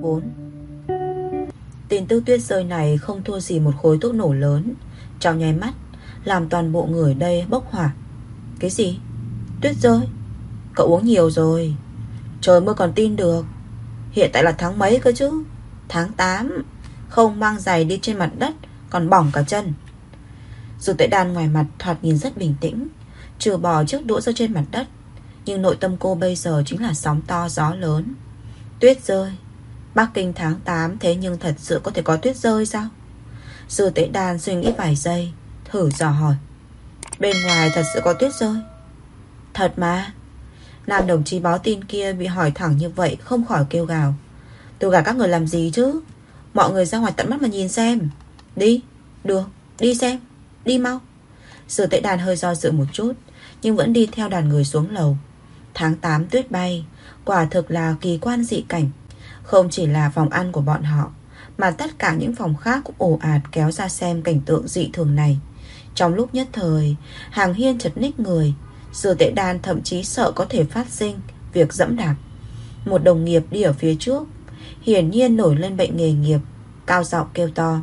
4. Tin tức tuyết rơi này không thua gì một khối thuốc nổ lớn, trong nháy mắt làm toàn bộ người đây bốc hỏa. Cái gì? Tuyết rơi? Cậu uống nhiều rồi. Trời mưa còn tin được. Hiện tại là tháng mấy cơ chứ? Tháng 8. Không mang giày đi trên mặt đất còn bỏng cả chân. Dù Tuệ Đan ngoài mặt thoạt nhìn rất bình tĩnh, trừ bỏ chiếc đũa rơi trên mặt đất, nhưng nội tâm cô bây giờ chính là sóng to gió lớn. Tuyết rơi? Bắc Kinh tháng 8 thế nhưng thật sự có thể có tuyết rơi sao? Sư Tuệ Đan suy nghĩ vài giây, thử dò hỏi. Bên ngoài thật sự có tuyết rơi? Thật mà. Nam đồng chí báo tin kia bị hỏi thẳng như vậy không khỏi kêu gào. Tôi gạt các người làm gì chứ? Mọi người ra ngoài tận mắt mà nhìn xem. Đi, được, đi xem. Đi mau. Sư Tuệ Đan hơi do dự một chút, nhưng vẫn đi theo đoàn người xuống lầu. Tháng 8 tuyết bay, quả thực là kỳ quan dị cảnh. Không chỉ là phòng ăn của bọn họ, mà tất cả những phòng khác cũng ồ ạt kéo ra xem cảnh tượng dị thường này. Trong lúc nhất thời, hàng hiên chật ních người. Sư Tuệ Đan thậm chí sợ có thể phát sinh việc dẫm đạp. Một đồng nghiệp đi ở phía trước, hiển nhiên nổi lên bệnh nghề nghiệp, cao giọng kêu to.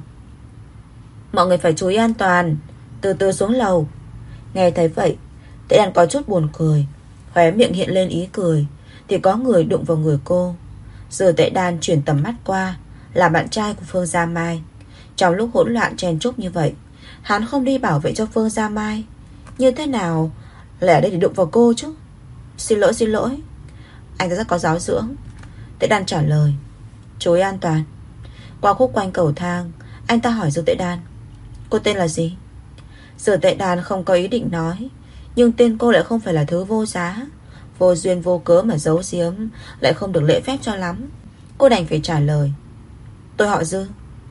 Mọi người phải chú ý an toàn, từ từ xuống lầu. Nghe thấy vậy, Tuệ Đan có chút buồn cười, khóe miệng hiện lên ý cười, thì có người đụng vào người cô. Sư Tuệ Đan chuyển tầm mắt qua, là bạn trai của Phương Gia Mai. Trong lúc hỗn loạn chen chúc như vậy, hắn không đi bảo vệ cho Phương Gia Mai, như thế nào lại ở đây để đụng vào cô chứ? Xin lỗi. Anh ta rất có giáo dưỡng. Tuệ Đan trả lời. Chú ý an toàn. Qua khúc quanh cầu thang, anh ta hỏi Sư Tuệ Đan. Cô tên là gì? Sư Tuệ Đan không có ý định nói, nhưng tên cô lại không phải là thứ vô giá. Vô duyên vô cớ mà giấu giếm lại không được lễ phép cho lắm. Cô đành phải trả lời. Tôi họ Dư.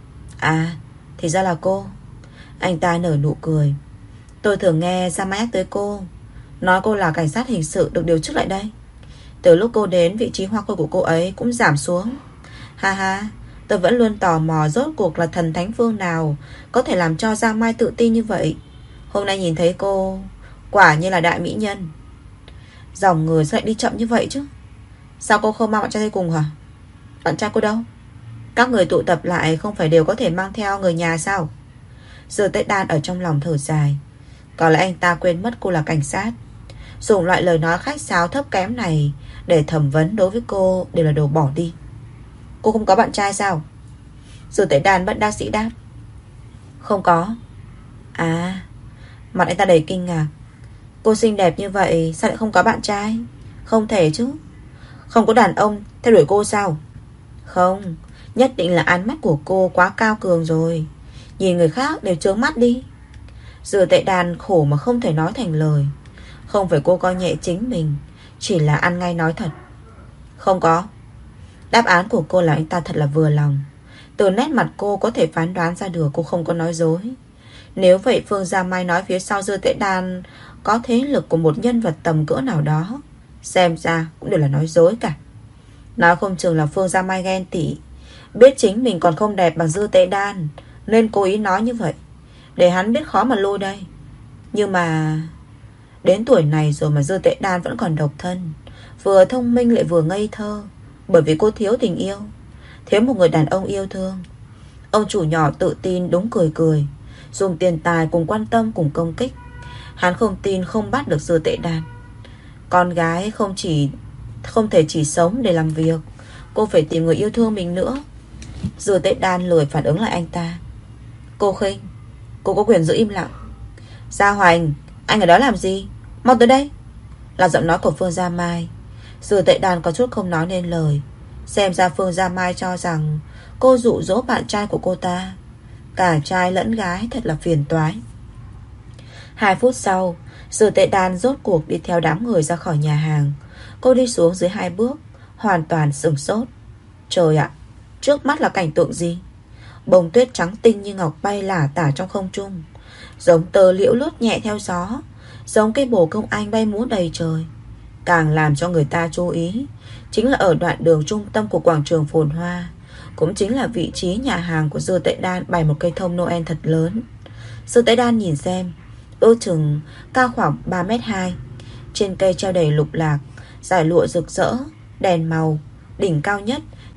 À, thì ra là cô. Anh ta nở nụ cười. Tôi thường nghe Gia Mai nhắc tới cô, nói cô là cảnh sát hình sự được điều chức lại đây. Từ lúc cô đến, vị trí hoa khôi của cô ấy cũng giảm xuống. Ha ha, tôi vẫn luôn tò mò rốt cuộc là thần thánh phương nào có thể làm cho Giang Mai tự tin như vậy. Hôm nay nhìn thấy cô, quả như là đại mỹ nhân. Dòng người sao lại đi chậm như vậy chứ? Sao cô không mang bạn trai đi cùng hả? Bạn trai cô đâu? Các người tụ tập lại không phải đều có thể mang theo người nhà sao? Giờ Tết Đan ở trong lòng thở dài. Có lẽ anh ta quên mất cô là cảnh sát. Dùng loại lời nói khách sáo thấp kém này để thẩm vấn đối với cô đều là đồ bỏ đi. Cô không có bạn trai sao? Giờ Tết Đan bất đắc dĩ đáp. Không có. À, mặt anh ta đầy kinh ngạc. Cô xinh đẹp như vậy sao lại không có bạn trai? Không thể chứ. Không có đàn ông theo đuổi cô sao? Không, nhất định là ánh mắt của cô quá cao cường rồi. Nhìn người khác đều trướng mắt đi. Giờ Tệ Đàn khổ mà không thể nói thành lời. Không phải cô coi nhẹ chính mình, chỉ là ăn ngay nói thật. Không có. Đáp án của cô là anh ta thật là vừa lòng. Từ nét mặt cô có thể phán đoán ra được cô không có nói dối. Nếu vậy Phương Gia Mai nói phía sau Dư Tệ Đan có thế lực của một nhân vật tầm cỡ nào đó, xem ra cũng đều là nói dối cả. Nói không chừng là Phương Gia Mai ghen tị, biết chính mình còn không đẹp bằng Dư Tệ Đan nên cố ý nói như vậy, để hắn biết khó mà lôi đây. Nhưng mà đến tuổi này rồi mà Dư Tệ Đan vẫn còn độc thân, vừa thông minh lại vừa ngây thơ. Bởi vì cô thiếu tình yêu, thiếu một người đàn ông yêu thương. Ông chủ nhỏ tự tin đúng cười cười, dùng tiền tài cùng quan tâm cùng công kích. Hắn không tin không bắt được Dư Tệ Đan. Con gái không thể chỉ sống để làm việc, cô phải tìm người yêu thương mình nữa. Dư Tệ Đan lười phản ứng lại anh ta. Cô khinh, cô có quyền giữ im lặng. Gia Hoành, anh ở đó làm gì? Mau tới đây. Là giọng nói của Phương Gia Mai. Dư Tệ Đan có chút không nói nên lời. Xem ra Phương Gia Mai cho rằng cô dụ dỗ bạn trai của cô ta. Cả trai lẫn gái thật là phiền toái. 2 phút sau, Dư Tệ Đan rốt cuộc đi theo đám người ra khỏi nhà hàng. Cô đi xuống dưới 2 bước, hoàn toàn sửng sốt. Trời ạ, trước mắt là cảnh tượng gì? Bông tuyết trắng tinh như ngọc bay lả tả trong không trung, giống tơ liễu lướt nhẹ theo gió, giống cây bồ công anh bay múa đầy trời. Càng làm cho người ta chú ý chính là ở đoạn đường trung tâm của quảng trường phồn hoa, cũng chính là vị trí nhà hàng của Dư Tệ Đan bày một cây thông Noel thật lớn. Dư Tệ Đan nhìn xem, ước chừng cao khoảng 3m2. Trên cây treo đầy lục lạc, dải lụa rực rỡ, đèn màu. Đỉnh cao nhất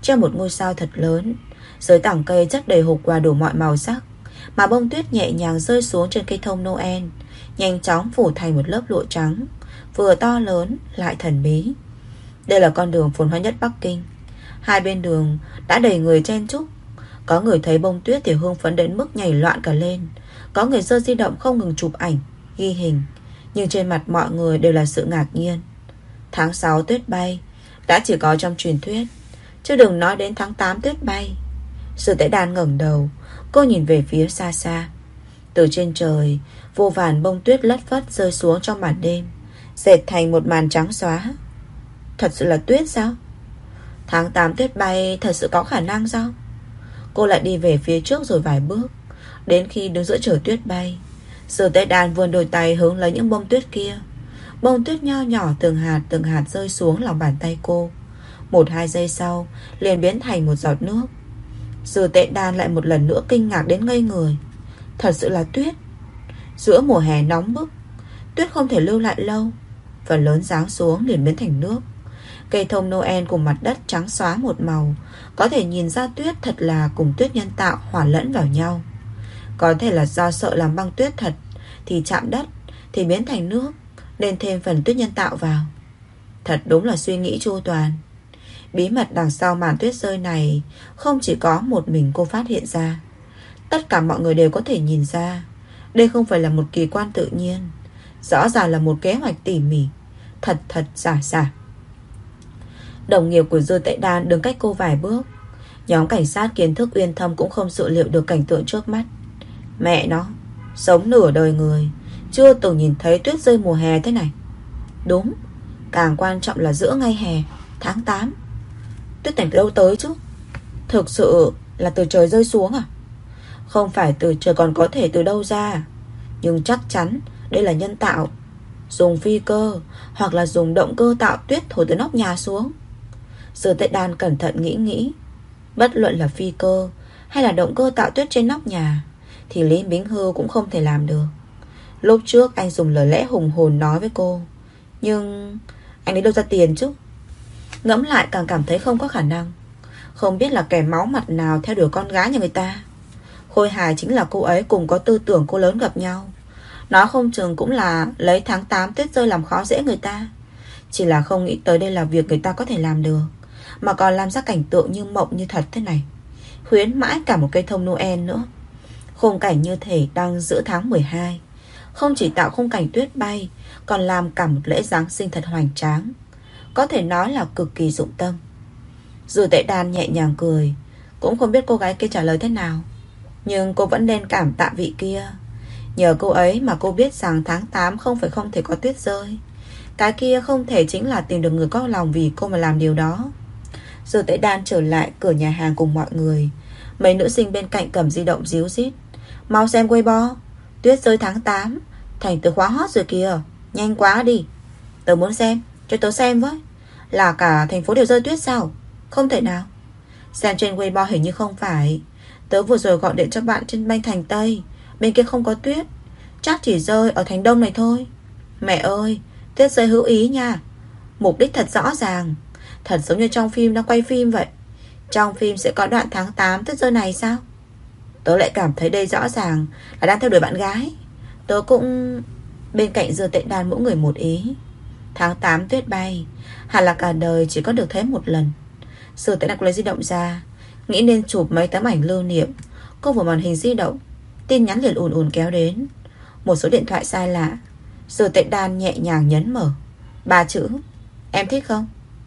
treo một ngôi sao thật lớn. Dưới tảng cây chất đầy hộp quà đủ mọi màu sắc, mà bông tuyết nhẹ nhàng rơi xuống trên cây thông Noel, nhanh chóng phủ thành một lớp lụa trắng, vừa to lớn lại thần bí. Đây là con đường phồn hoa nhất Bắc Kinh. Hai bên đường đã đầy người chen chúc. Có người thấy bông tuyết thì hưng phấn đến mức nhảy loạn cả lên. Có người giơ di động không ngừng chụp ảnh, ghi hình. Nhưng trên mặt mọi người đều là sự ngạc nhiên. Tháng 6 tuyết bay đã chỉ có trong truyền thuyết, chứ đừng nói đến tháng 8 tuyết bay. Sư Tế Đan ngẩng đầu, cô nhìn về phía xa xa. Từ trên trời, vô vàn bông tuyết lất phất rơi xuống trong màn đêm, dệt thành một màn trắng xóa. Thật sự là tuyết sao? Tháng 8 tuyết bay thật sự có khả năng sao? Cô lại đi về phía trước rồi vài bước. Đến khi đứng giữa trời tuyết bay, Sư Tế Đan vươn đôi tay hướng lấy những bông tuyết kia. Bông tuyết nho nhỏ từng hạt rơi xuống lòng bàn tay cô. 1-2 giây sau liền biến thành một giọt nước. Sư Tế Đan lại một lần nữa kinh ngạc đến ngây người. Thật sự là tuyết. Giữa mùa hè nóng bức, tuyết không thể lưu lại lâu, phần lớn giáng xuống liền biến thành nước. Cây thông Noel cùng mặt đất trắng xóa một màu. Có thể nhìn ra tuyết thật là cùng tuyết nhân tạo hòa lẫn vào nhau. Có thể là do sợ làm băng tuyết thật thì chạm đất thì biến thành nước, nên thêm phần tuyết nhân tạo vào. Thật đúng là suy nghĩ chu toàn. Bí mật đằng sau màn tuyết rơi này không chỉ có một mình cô phát hiện ra. Tất cả mọi người đều có thể nhìn ra. Đây không phải là một kỳ quan tự nhiên, rõ ràng là một kế hoạch tỉ mỉ, thật giả. Đồng nghiệp của Dư Tệ Đan đứng cách cô vài bước. Nhóm cảnh sát kiến thức uyên thâm cũng không dự liệu được cảnh tượng trước mắt. Mẹ nó, sống nửa đời người chưa từng nhìn thấy tuyết rơi mùa hè thế này. Đúng, càng quan trọng là giữa ngày hè, tháng 8. Tuyết từ đâu tới chứ? Thực sự là từ trời rơi xuống à? Không phải từ trời còn có thể từ đâu ra. Nhưng chắc chắn đây là nhân tạo, dùng phi cơ hoặc là dùng động cơ tạo tuyết thổi từ nóc nhà xuống. Sư Tệ Đan cẩn thận nghĩ. Bất luận là phi cơ hay là động cơ tạo tuyết trên nóc nhà thì Lý Bính Hư cũng không thể làm được. Lúc trước anh dùng lời lẽ hùng hồn nói với cô, nhưng anh lấy đâu ra tiền chứ? Ngẫm lại càng cảm thấy không có khả năng. Không biết là kẻ máu mặt nào theo đuổi con gái nhà người ta. Khôi hài chính là cô ấy cùng có tư tưởng cô lớn gặp nhau. Nó không chừng cũng là lấy tháng 8 tuyết rơi làm khó dễ người ta. Chỉ là không nghĩ tới đây là việc người ta có thể làm được, mà còn làm ra cảnh tượng như mộng như thật thế này. Khuyến mãi cả một cây thông Noel nữa. Khung cảnh như thể đang giữa tháng 12. Không chỉ tạo khung cảnh tuyết bay, còn làm cả một lễ Giáng sinh thật hoành tráng. Có thể nói là cực kỳ dụng tâm. Dư Tệ Đan nhẹ nhàng cười. Cũng không biết cô gái kia trả lời thế nào, nhưng cô vẫn nên cảm tạ vị kia. Nhờ cô ấy mà cô biết rằng tháng 8 không thể có tuyết rơi. Cái kia không thể chính là tìm được người có lòng vì cô mà làm điều đó. Dư Tệ Đan trở lại cửa nhà hàng cùng mọi người. Mấy nữ sinh bên cạnh cầm di động díu dít. Mau xem Weibo, tuyết rơi tháng 8 thành từ khóa hot rồi kìa. Nhanh quá đi. Tớ muốn xem, cho tớ xem với. Là cả thành phố đều rơi tuyết sao? Không thể nào. Xem trên Weibo hình như không phải. Tớ vừa rồi gọi điện cho bạn trên banh thành Tây, bên kia không có tuyết, chắc chỉ rơi ở thành Đông này thôi. Mẹ ơi, tuyết rơi hữu ý nha. Mục đích thật rõ ràng. Thật giống như trong phim đang quay phim vậy. Trong phim sẽ có đoạn tháng 8 tuyết rơi này sao? Tớ lại cảm thấy đây rõ ràng là đang theo đuổi bạn gái. Tớ cũng... Bên cạnh Dư Tệ Đan mỗi người một ý. Tháng 8 tuyết bay hẳn là cả đời chỉ có được thấy một lần. Dư Tệ Đan lấy di động ra, nghĩ nên chụp mấy tấm ảnh lưu niệm. Cô vào màn hình di động, tin nhắn liền ùn kéo đến. Một số điện thoại sai lạ. Dư Tệ Đan nhẹ nhàng nhấn mở. 3 chữ: em thích không?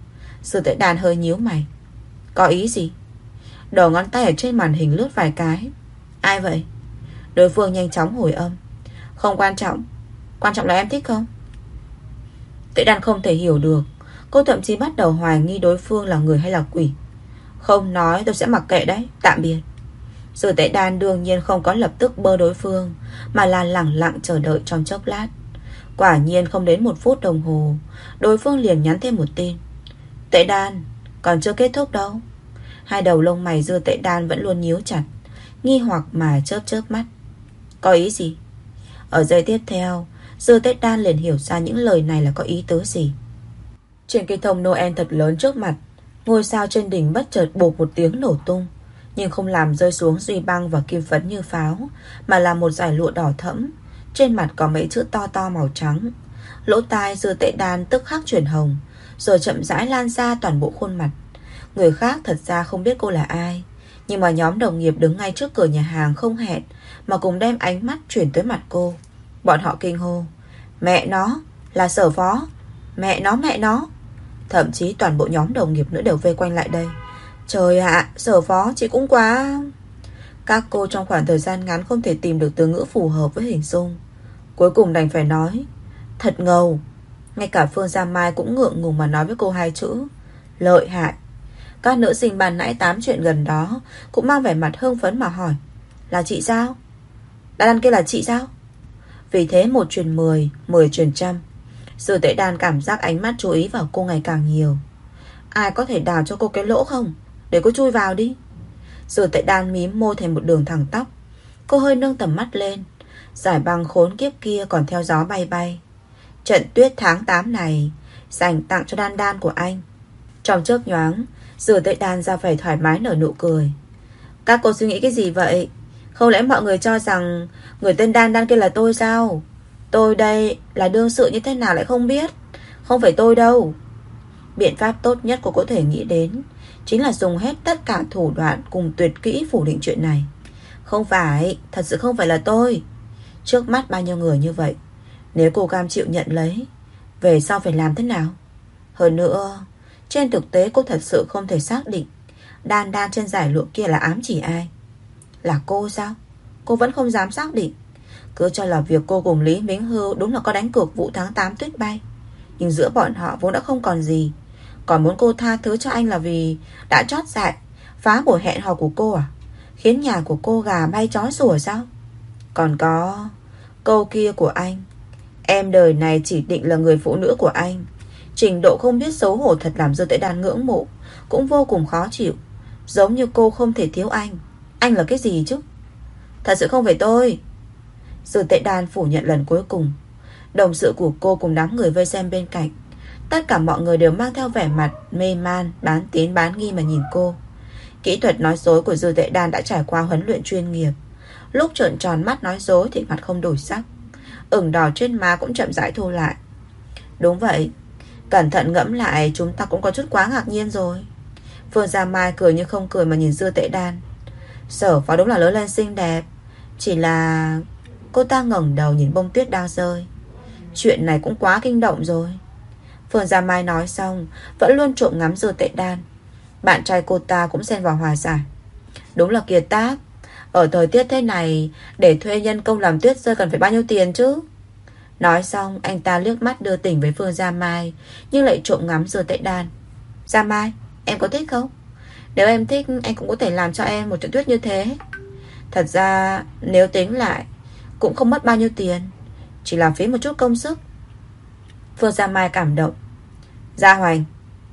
Dư Tệ Đan hơi nhíu mày. Có ý gì? Đầu ngón tay ở trên màn hình lướt vài cái. Ai vậy? Đối phương nhanh chóng hồi âm. Không quan trọng, quan trọng là em thích không? Tệ Đan không thể hiểu được. Cô thậm chí bắt đầu hoài nghi đối phương là người hay là quỷ. Không nói tôi sẽ mặc kệ đấy, tạm biệt. Dư Tệ Đan đương nhiên không có lập tức bơ đối phương, mà là lẳng lặng chờ đợi trong chốc lát. Quả nhiên không đến 1 phút đồng hồ, đối phương liền nhắn thêm một tin. Tệ Đan, còn chưa kết thúc đâu. Hai đầu lông mày Dư Tệ Đan vẫn luôn nhíu chặt, nghi hoặc mà chớp mắt. Có ý gì? Ở giây tiếp theo, Dư Tệ Đan liền hiểu ra những lời này là có ý tứ gì. Trên cây thông Noel thật lớn trước mặt, Ngôi sao trên đỉnh bất chợt bột một tiếng nổ tung, nhưng không làm rơi xuống duy băng và kim phấn như pháo, mà là một dải lụa đỏ thẫm. Trên mặt có mấy chữ to to màu trắng. Lỗ tai Dư Tệ Đan tức khắc chuyển hồng, rồi chậm rãi lan ra toàn bộ khuôn mặt. Người khác thật ra không biết cô là ai, nhưng mà nhóm đồng nghiệp đứng ngay trước cửa nhà hàng không hẹn mà cùng đem ánh mắt chuyển tới mặt cô. Bọn họ kinh hô: mẹ nó, là Sở Phó! Mẹ nó, mẹ nó! Thậm chí toàn bộ nhóm đồng nghiệp nữa đều vây quanh lại đây. Trời ạ, Sở Phó chị cũng quá... Các cô trong khoảng thời gian ngắn không thể tìm được từ ngữ phù hợp với hình dung. Cuối cùng đành phải nói: thật ngầu. Ngay cả Phương Gia Mai cũng ngượng ngùng mà nói với cô hai chữ: lợi hại. Các nữ sinh ban nãy tám chuyện gần đó cũng mang vẻ mặt hưng phấn mà hỏi: là chị sao? Đan Đan kia là chị sao? Vì thế 1 truyền 10, 10 truyền trăm. Dư Tệ Đan cảm giác ánh mắt chú ý vào cô ngày càng nhiều. Ai có thể đào cho cô cái lỗ không? Để cô chui vào đi. Dư Tệ Đan mím môi thành một đường thẳng tóc. Cô hơi nâng tầm mắt lên. Giải băng khốn kiếp kia còn theo gió bay bay. Trận tuyết tháng 8 này dành tặng cho Đan Đan của anh. Trong chớp nhoáng, Dư Tệ Đan ra vẻ thoải mái nở nụ cười. Các cô suy nghĩ cái gì vậy? Không lẽ mọi người cho rằng người tên Đan Đan kia là tôi sao? Tôi đây là đương sự như thế nào lại không biết. Không phải tôi đâu. Biện pháp tốt nhất cô có thể nghĩ đến chính là dùng hết tất cả thủ đoạn cùng tuyệt kỹ phủ định chuyện này. Không phải, thật sự không phải là tôi. Trước mắt bao nhiêu người như vậy, nếu cô cam chịu nhận lấy, về sau phải làm thế nào? Hơn nữa, trên thực tế cô thật sự không thể xác định Đan Đan trên giải lụa kia là ám chỉ ai. Là cô sao? Cô vẫn không dám xác định. Cứ cho là việc cô cùng Lý Mính Hưu đúng là có đánh cược vụ tháng 8 tuyết bay. Nhưng giữa bọn họ vốn đã không còn gì. Còn muốn cô tha thứ cho anh là vì đã chót dại phá buổi hẹn hò của cô à? Khiến nhà của cô gà bay chó sủa sao? Còn có câu kia của anh: em đời này chỉ định là người phụ nữ của anh. Trình độ không biết xấu hổ thật làm Dư Tệ Đan ngưỡng mộ, cũng vô cùng khó chịu. Giống như cô không thể thiếu anh. Anh là cái gì chứ? Thật sự không phải tôi. Dư Tệ Đan phủ nhận lần cuối cùng. Đồng sự của cô cùng đám người vây xem bên cạnh, tất cả mọi người đều mang theo vẻ mặt mê man, bán tín bán nghi mà nhìn cô. Kỹ thuật nói dối của Dư Tệ Đan đã trải qua huấn luyện chuyên nghiệp. Lúc trợn tròn mắt nói dối thì mặt không đổi sắc, ửng đỏ trên má cũng chậm rãi thu lại. Đúng vậy, cẩn thận ngẫm lại chúng ta cũng có chút quá ngạc nhiên rồi. Phương Gia Mai cười như không cười mà nhìn Dư Tệ Đan. Sở Phó đúng là lớn lên xinh đẹp. Chỉ là... Cô ta ngẩng đầu nhìn bông tuyết đang rơi. Chuyện này cũng quá kinh động rồi. Phương Gia Mai nói xong vẫn luôn trộm ngắm Dư Tệ Đan. Bạn trai cô ta cũng xen vào hòa giải. Đúng là kiệt tác. Ở thời tiết thế này, để thuê nhân công làm tuyết rơi cần phải bao nhiêu tiền chứ? Nói xong anh ta liếc mắt đưa tình với Phương Gia Mai, nhưng lại trộm ngắm Dư Tệ Đan. Gia Mai, em có thích không? Nếu em thích, anh cũng có thể làm cho em một trận tuyết như thế. Thật ra nếu tính lại cũng không mất bao nhiêu tiền, chỉ làm phí một chút công sức. Phương Gia Mai cảm động. Gia Hoành.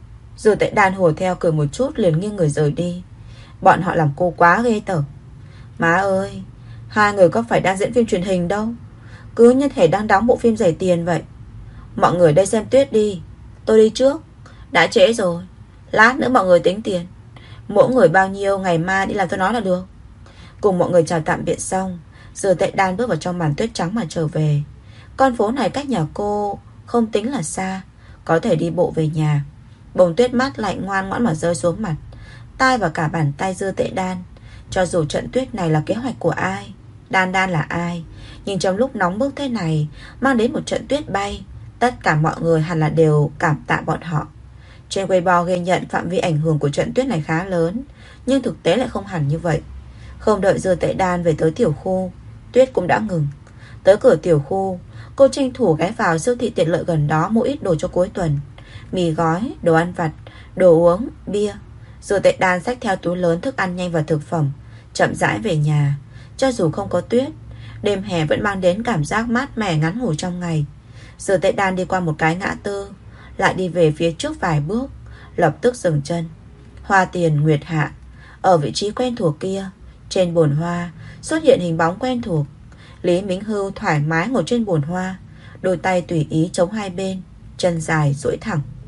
Dư Tệ Đan hùa theo cười một chút liền nghiêng người rời đi. Bọn họ làm cô quá ghê tởm. Má ơi, hai người có phải đang diễn phim truyền hình đâu, cứ như thể đang đóng bộ phim rẻ tiền vậy. Mọi người đây xem tuyết đi, tôi đi trước. Đã trễ rồi, lát nữa mọi người tính tiền. Mỗi người bao nhiêu, ngày mai đi làm tôi nói là được. Cùng mọi người chào tạm biệt xong, Dư Tệ Đan bước vào trong màn tuyết trắng mà trở về. Con phố này cách nhà cô không tính là xa, có thể đi bộ về nhà. Bông tuyết mát lạnh ngoan ngoãn mà rơi xuống mặt, tai và cả bàn tay Dư Tệ Đan. Cho dù trận tuyết này là kế hoạch của ai, Đan Đan là ai, nhưng trong lúc nóng bức thế này mang đến một trận tuyết bay, tất cả mọi người hẳn là đều cảm tạ bọn họ. Trên Weibo ghi nhận phạm vi ảnh hưởng của trận tuyết này khá lớn, nhưng thực tế lại không hẳn như vậy. Không đợi Dư Tệ Đan về tới tiểu khu, tuyết cũng đã ngừng. Tới cửa tiểu khu, cô tranh thủ ghé vào siêu thị tiện lợi gần đó mua ít đồ cho cuối tuần. Mì gói, đồ ăn vặt, đồ uống, bia. Dư Tệ Đan xách theo túi lớn thức ăn nhanh và thực phẩm, chậm rãi về nhà. Cho dù không có tuyết, đêm hè vẫn mang đến cảm giác mát mẻ ngắn ngủi trong ngày. Dư Tệ Đan đi qua một cái ngã tư, lại đi về phía trước vài bước, lập tức dừng chân. Hoa tiền Nguyệt Hạ. Ở vị trí quen thuộc kia, trên bồn hoa xuất hiện hình bóng quen thuộc. Lý Mính Hưu thoải mái ngồi trên bồn hoa, đôi tay tùy ý chống hai bên, chân dài duỗi thẳng.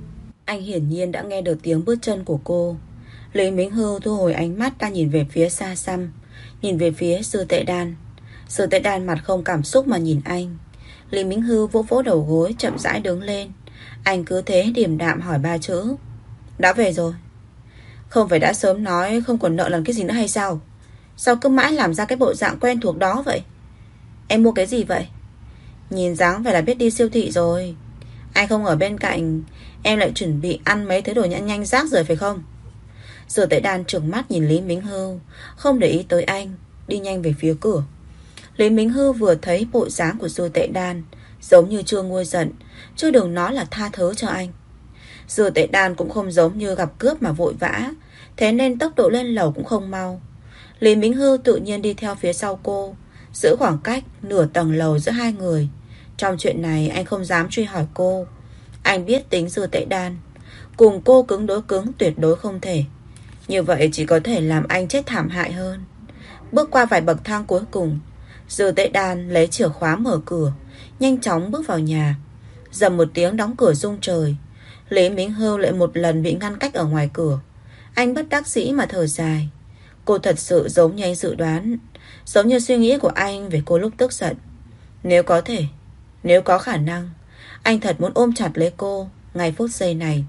Anh hiển nhiên đã nghe được tiếng bước chân của cô. Lý Mính Hưu thu hồi ánh mắt đang nhìn về phía xa xăm, nhìn về phía Sư Tệ Đan. Sư Tệ Đan mặt không cảm xúc mà nhìn anh. Lý Mính Hưu vỗ vỗ đầu gối, chậm rãi đứng lên. Anh cứ thế điềm đạm hỏi 3 chữ: đã về rồi. Không phải đã sớm nói không còn nợ lần cái gì nữa hay sao? Sao cứ mãi làm ra cái bộ dạng quen thuộc đó vậy? Em mua cái gì vậy? Nhìn dáng phải là biết đi siêu thị rồi. Anh không ở bên cạnh, em lại chuẩn bị ăn mấy thứ đồ nhãn nhanh rác rồi phải không? Sở Tệ Đan trừng mắt nhìn Lý Mính Hưu, không để ý tới anh, đi nhanh về phía cửa. Lý Mính Hưu vừa thấy bộ dáng của Sở Tệ Đan, giống như chưa nguôi giận, chứ đừng nói là tha thứ cho anh. Sở Tệ Đan cũng không giống như gặp cướp mà vội vã, thế nên tốc độ lên lầu cũng không mau. Lý Mính Hưu tự nhiên đi theo phía sau cô, giữ khoảng cách nửa tầng lầu giữa hai người. Trong chuyện này anh không dám truy hỏi cô. Anh biết tính Sở Tệ Đan, cùng cô cứng đối cứng tuyệt đối không thể. Như vậy chỉ có thể làm anh chết thảm hại hơn. Bước qua vài bậc thang cuối cùng, Sở Tệ Đan lấy chìa khóa mở cửa, nhanh chóng bước vào nhà. Dầm một tiếng đóng cửa rung trời. Lý Mính Hưu lại một lần bị ngăn cách ở ngoài cửa. Anh bất đắc dĩ mà thở dài. Cô thật sự giống như anh dự đoán, giống như suy nghĩ của anh về cô lúc tức giận. Nếu có thể, nếu có khả năng, anh thật muốn ôm chặt lấy cô ngay phút giây này.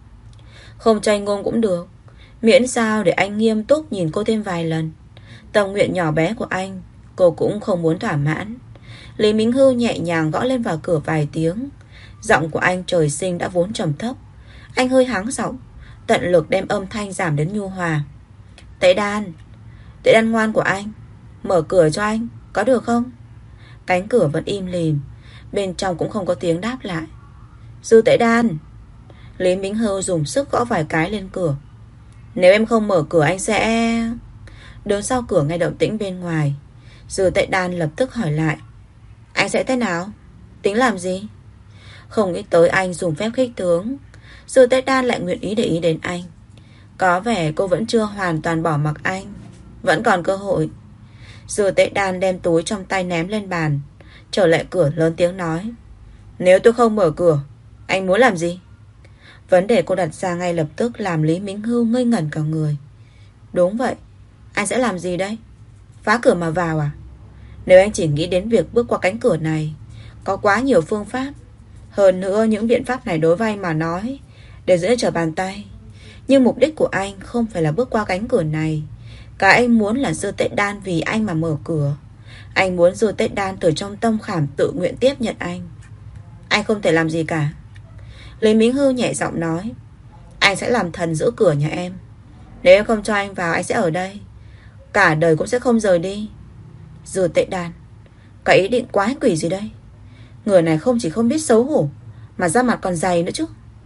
Không tranh ngôn cũng được, miễn sao để anh nghiêm túc nhìn cô thêm vài lần. Tâm nguyện nhỏ bé của anh cô cũng không muốn thỏa mãn. Lý Mính Hưu nhẹ nhàng gõ lên vào cửa vài tiếng. Giọng của anh trời sinh đã vốn trầm thấp. Anh hơi hắng giọng, tận lực đem âm thanh giảm đến nhu hòa. Tệ Đan, Tệ Đan ngoan của anh, mở cửa cho anh, có được không? Cánh cửa vẫn im lìm, bên trong cũng không có tiếng đáp lại. Dư Tệ Đan. Lý Mính Hưu dùng sức gõ vài cái lên cửa. Nếu em không mở cửa anh sẽ... Đứng sau cửa nghe động tĩnh bên ngoài. Dư Tệ Đan lập tức hỏi lại. Anh sẽ thế nào? Tính làm gì? Không nghĩ tới anh dùng phép khích tướng, Dư Tệ Đan lại nguyện ý để ý đến anh. Có vẻ cô vẫn chưa hoàn toàn bỏ mặc anh, vẫn còn cơ hội. Dư Tệ Đan đem túi trong tay ném lên bàn, trở lại cửa lớn tiếng nói. Nếu tôi không mở cửa, anh muốn làm gì? Vấn đề cô đặt ra ngay lập tức làm Lý Mính Hưu ngây ngẩn cả người. Đúng vậy, anh sẽ làm gì đây? Phá cửa mà vào à? Nếu anh chỉ nghĩ đến việc bước qua cánh cửa này, có quá nhiều phương pháp. Hơn nữa những biện pháp này đối với anh mà nói đều dễ trở bàn tay. Nhưng mục đích của anh không phải là bước qua cánh cửa này. Cái anh muốn là Dư Tệ Đan vì anh mà mở cửa. Anh muốn Dư Tệ Đan từ trong tâm khảm tự nguyện tiếp nhận anh. Anh không thể làm gì cả. Lý Mính Hưu nhẹ giọng nói. Anh sẽ làm thần giữ cửa nhà em. Nếu em không cho anh vào, anh sẽ ở đây, cả đời cũng sẽ không rời đi. Dư Tệ Đan, cái ý định quái quỷ gì đây? Người này không chỉ không biết xấu hổ, mà da mặt còn dày nữa chứ.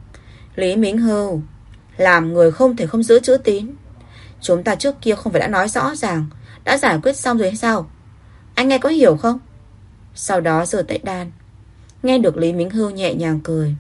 Lý Mính Hưu, làm người không thể không giữ chữ tín. Chúng ta trước kia không phải đã nói rõ ràng, đã giải quyết xong rồi hay sao? Anh nghe có hiểu không? Sau đó Dư Tệ Đan nghe được Lý Mính Hưu nhẹ nhàng cười.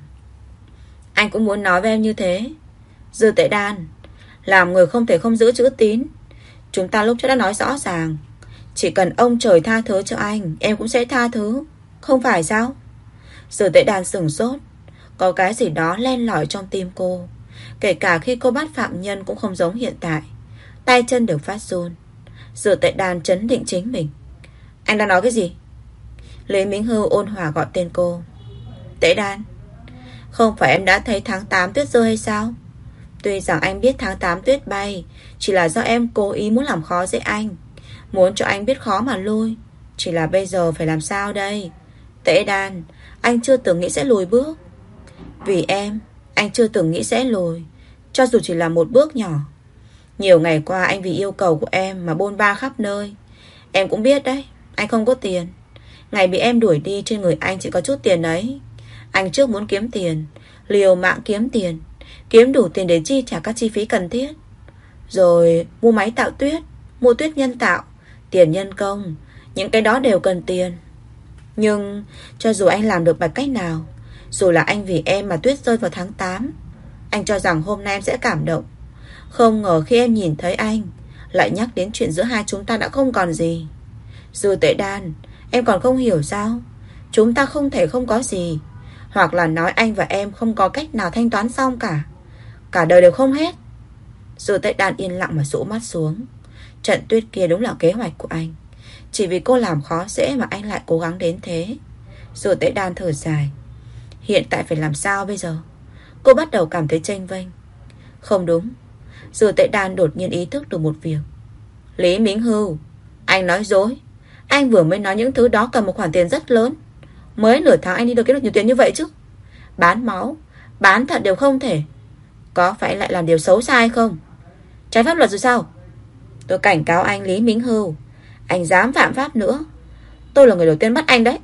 Anh cũng muốn nói với em như thế. Dư Tệ Đan, làm người không thể không giữ chữ tín. Chúng ta lúc trước đã nói rõ ràng, chỉ cần ông trời tha thứ cho anh, em cũng sẽ tha thứ, không phải sao? Dư Tệ Đan sửng sốt. Có cái gì đó len lỏi trong tim cô. Kể cả khi cô bắt phạm nhân cũng không giống hiện tại. Tay chân đều phát run. Dư Tệ Đan trấn định chính mình. Anh đang nói cái gì? Lý Mính Hưu ôn hòa gọi tên cô. Tệ Đan, không phải em đã thấy tháng 8 tuyết rơi hay sao? Tuy rằng anh biết tháng 8 tuyết bay, chỉ là do em cố ý muốn làm khó dễ anh, muốn cho anh biết khó mà lui. Chỉ là bây giờ phải làm sao đây? Tệ Đan, anh chưa từng nghĩ sẽ lùi bước. Vì em, anh chưa từng nghĩ sẽ lùi, cho dù chỉ là một bước nhỏ. Nhiều ngày qua anh vì yêu cầu của em mà bôn ba khắp nơi. Em cũng biết đấy, anh không có tiền. Ngày bị em đuổi đi, trên người anh chỉ có chút tiền ấy. Anh trước muốn kiếm tiền, liều mạng kiếm tiền, kiếm đủ tiền để chi trả các chi phí cần thiết, rồi mua máy tạo tuyết, mua tuyết nhân tạo, tiền nhân công. Những cái đó đều cần tiền. Nhưng cho dù anh làm được bằng cách nào, dù là anh vì em mà tuyết rơi vào tháng 8, anh cho rằng hôm nay em sẽ cảm động. Không ngờ khi em nhìn thấy anh, lại nhắc đến chuyện giữa hai chúng ta đã không còn gì. Dư Tệ Đan, em còn không hiểu sao? Chúng ta không thể không có gì. Hoặc là nói anh và em không có cách nào thanh toán xong cả. Cả đời đều không hết. Dư Tệ Đan yên lặng mà rũ mắt xuống. Trận tuyết kia đúng là kế hoạch của anh. Chỉ vì cô làm khó dễ mà anh lại cố gắng đến thế. Dư Tệ Đan thở dài. Hiện tại phải làm sao bây giờ? Cô bắt đầu cảm thấy chênh vênh. Không đúng. Dư Tệ Đan đột nhiên ý thức được một việc. Lý Mính Hưu, anh nói dối. Anh vừa mới nói những thứ đó cần một khoản tiền rất lớn. Mới nửa tháng anh đi được cái được nhiều tiền như vậy chứ? Bán máu, bán thận đều không thể. Có phải lại làm điều xấu xa hay không? Trái pháp luật rồi sao? Tôi cảnh cáo anh Lý Mính Hưu, anh dám phạm pháp nữa, tôi là người đầu tiên bắt anh đấy.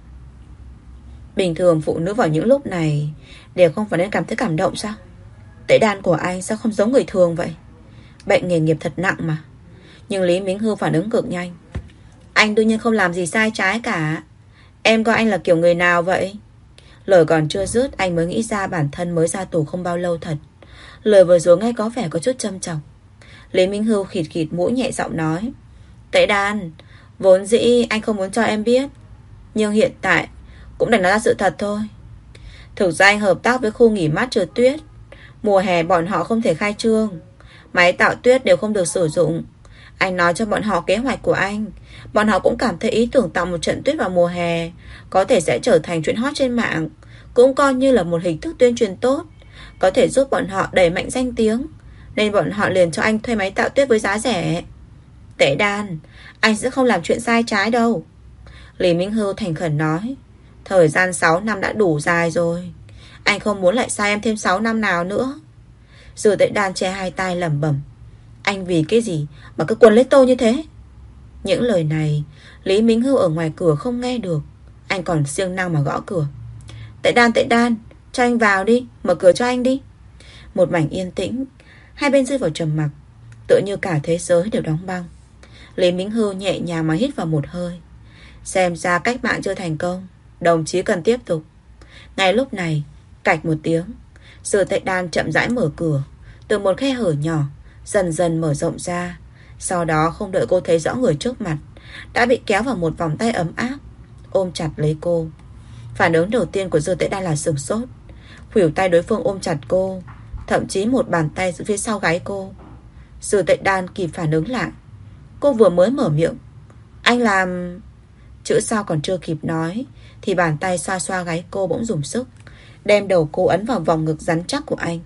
Bình thường phụ nữ vào những lúc này đều không phải nên cảm thấy cảm động sao? Tệ Đan của anh sao không giống người thường vậy? Bệnh nghề nghiệp thật nặng mà. Nhưng Lý Mính Hưu phản ứng cực nhanh. Anh đương nhiên không làm gì sai trái cả. Em coi anh là kiểu người nào vậy? Lời còn chưa dứt anh mới nghĩ ra bản thân mới ra tù không bao lâu thật. Lời vừa rồi nghe có vẻ có chút châm chọc. Lý Minh Hưu khịt khịt mũi nhẹ giọng nói. Tệ Đan, vốn dĩ anh không muốn cho em biết, nhưng hiện tại cũng đành nói ra sự thật thôi. Thực ra anh hợp tác với khu nghỉ mát trượt tuyết. Mùa hè bọn họ không thể khai trương, máy tạo tuyết đều không được sử dụng. Anh nói cho bọn họ kế hoạch của anh. Bọn họ cũng cảm thấy ý tưởng tạo một trận tuyết vào mùa hè có thể sẽ trở thành chuyện hot trên mạng, cũng coi như là một hình thức tuyên truyền tốt, có thể giúp bọn họ đẩy mạnh danh tiếng. Nên bọn họ liền cho anh thuê máy tạo tuyết với giá rẻ. Tệ Đan, anh sẽ không làm chuyện sai trái đâu. Lý Minh Hưu thành khẩn nói. Thời gian 6 năm đã đủ dài rồi, anh không muốn lại sai em thêm 6 năm nào nữa. Dư Tệ Đan che hai tai lẩm bẩm. Anh vì cái gì mà cứ quấn lấy tôi như thế? Những lời này Lý Minh Hưu ở ngoài cửa không nghe được. Anh còn siêng năng mà gõ cửa. Tệ Đan, cho anh vào đi, mở cửa cho anh đi. Một mảnh yên tĩnh. Hai bên rơi vào trầm mặc, tựa như cả thế giới đều đóng băng. Lý Minh Hưu nhẹ nhàng mà hít vào một hơi. Xem ra cách mạng chưa thành công, đồng chí cần tiếp tục. Ngay lúc này, cạch một tiếng, Dư Tệ Đan chậm rãi mở cửa. Từ một khe hở nhỏ dần dần mở rộng ra. Sau đó không đợi cô thấy rõ người trước mặt, đã bị kéo vào một vòng tay ấm áp, ôm chặt lấy cô. Phản ứng đầu tiên của Dư Tệ Đan là sửng sốt. Khuỷu tay đối phương ôm chặt cô, thậm chí một bàn tay giữ phía sau gáy cô. Dư Tệ Đan kịp phản ứng lại. Cô vừa mới mở miệng. Anh làm... Chữ sau còn chưa kịp nói thì bàn tay xoa xoa gáy cô bỗng dùng sức, đem đầu cô ấn vào vòng ngực rắn chắc của anh.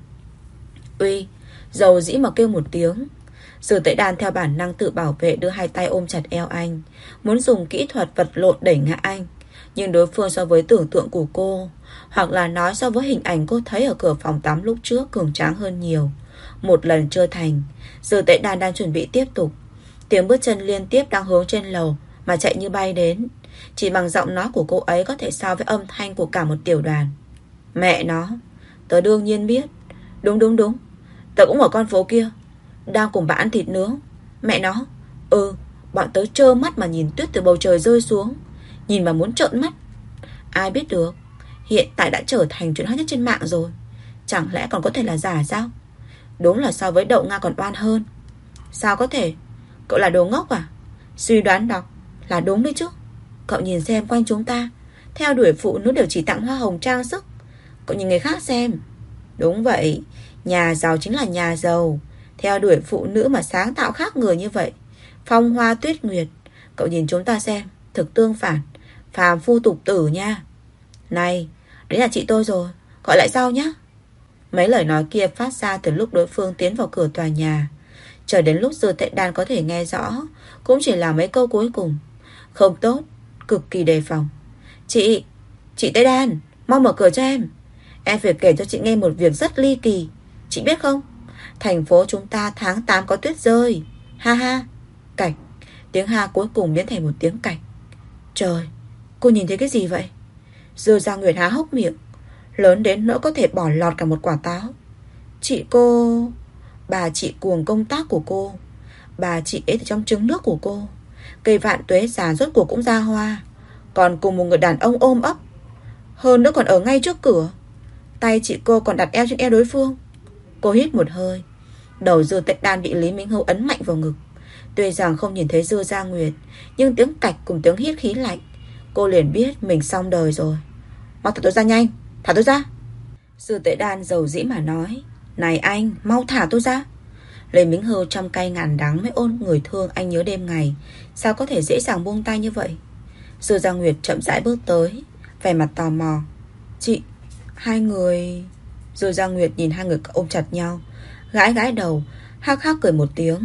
Uy, dầu dĩ mà kêu một tiếng. Dư Tệ Đan theo bản năng tự bảo vệ đưa hai tay ôm chặt eo anh, muốn dùng kỹ thuật vật lộn đẩy ngã anh. Nhưng đối phương so với tưởng tượng của cô, hoặc là nói so với hình ảnh cô thấy ở cửa phòng tắm lúc trước, cường tráng hơn nhiều. Một lần chưa thành, Dư Tệ Đan đang chuẩn bị tiếp tục. Tiếng bước chân liên tiếp đang hướng trên lầu mà chạy như bay đến. Chỉ bằng giọng nói của cô ấy có thể so với âm thanh của cả một tiểu đoàn. Mẹ nó, tớ đương nhiên biết. Đúng, tớ cũng ở con phố kia, đang cùng bà ăn thịt nướng. Mẹ nó, bọn tớ trơ mắt mà nhìn tuyết từ bầu trời rơi xuống, nhìn mà muốn trợn mắt. Ai biết được, hiện tại đã trở thành chuyện hot nhất trên mạng rồi. Chẳng lẽ còn có thể là giả sao? Đúng là so với đậu Nga còn oan hơn. Sao có thể? Cậu là đồ ngốc à? Suy đoán đọc là đúng đấy chứ. Cậu nhìn xem quanh chúng ta, theo đuổi phụ nữ đều chỉ tặng hoa hồng trang sức. Cậu nhìn người khác xem. Đúng vậy, nhà giàu chính là nhà giàu, theo đuổi phụ nữ mà sáng tạo khác người như vậy, phong hoa tuyết nguyệt. Cậu nhìn chúng ta xem, thực tương phản, phàm phu tục tử nha. Này, đấy là chị tôi rồi, gọi lại sau nhé. Mấy lời nói kia phát ra từ lúc đối phương tiến vào cửa tòa nhà. Chờ đến lúc Dư Tệ Đan có thể nghe rõ, cũng chỉ là mấy câu cuối cùng. Không tốt, cực kỳ đề phòng. Chị Tệ Đan, mau mở cửa cho em. Em phải kể cho chị nghe một việc rất ly kỳ. Chị biết không, thành phố chúng ta tháng 8 có tuyết rơi. Ha ha. Cạch. Tiếng ha cuối cùng biến thành một tiếng cạch. Trời, cô nhìn thấy cái gì vậy? Dư Gia Nguyệt há hốc miệng, lớn đến nỗi có thể bỏ lọt cả một quả táo. Bà chị cuồng công tác của cô, bà chị ấy từ trong trứng nước của cô. Cây vạn tuế già rốt cuộc cũng ra hoa, còn cùng một người đàn ông ôm ấp, hơn nữa còn ở ngay trước cửa. Tay chị cô còn đặt eo trên eo đối phương. Cô hít một hơi. Đầu Dư Tệ Đan bị Lý Minh Hưu ấn mạnh vào ngực. Tuy rằng không nhìn thấy Dư Gia Nguyệt, nhưng tiếng cạch cùng tiếng hít khí lạnh, cô liền biết mình xong đời rồi. Mau thả tôi ra nhanh. Thả tôi ra. Dư Tuệ Đan dầu dĩ mà nói. Này anh, mau thả tôi ra. Lê Mính Hưu trăm cay ngàn đắng mới ôn người thương anh nhớ đêm ngày. Sao có thể dễ dàng buông tay như vậy? Dư Gia Nguyệt chậm rãi bước tới, vẻ mặt tò mò. Chị, hai người... Dư Gia Nguyệt nhìn hai người ôm chặt nhau, gãi gãi đầu, hắc hắc cười một tiếng.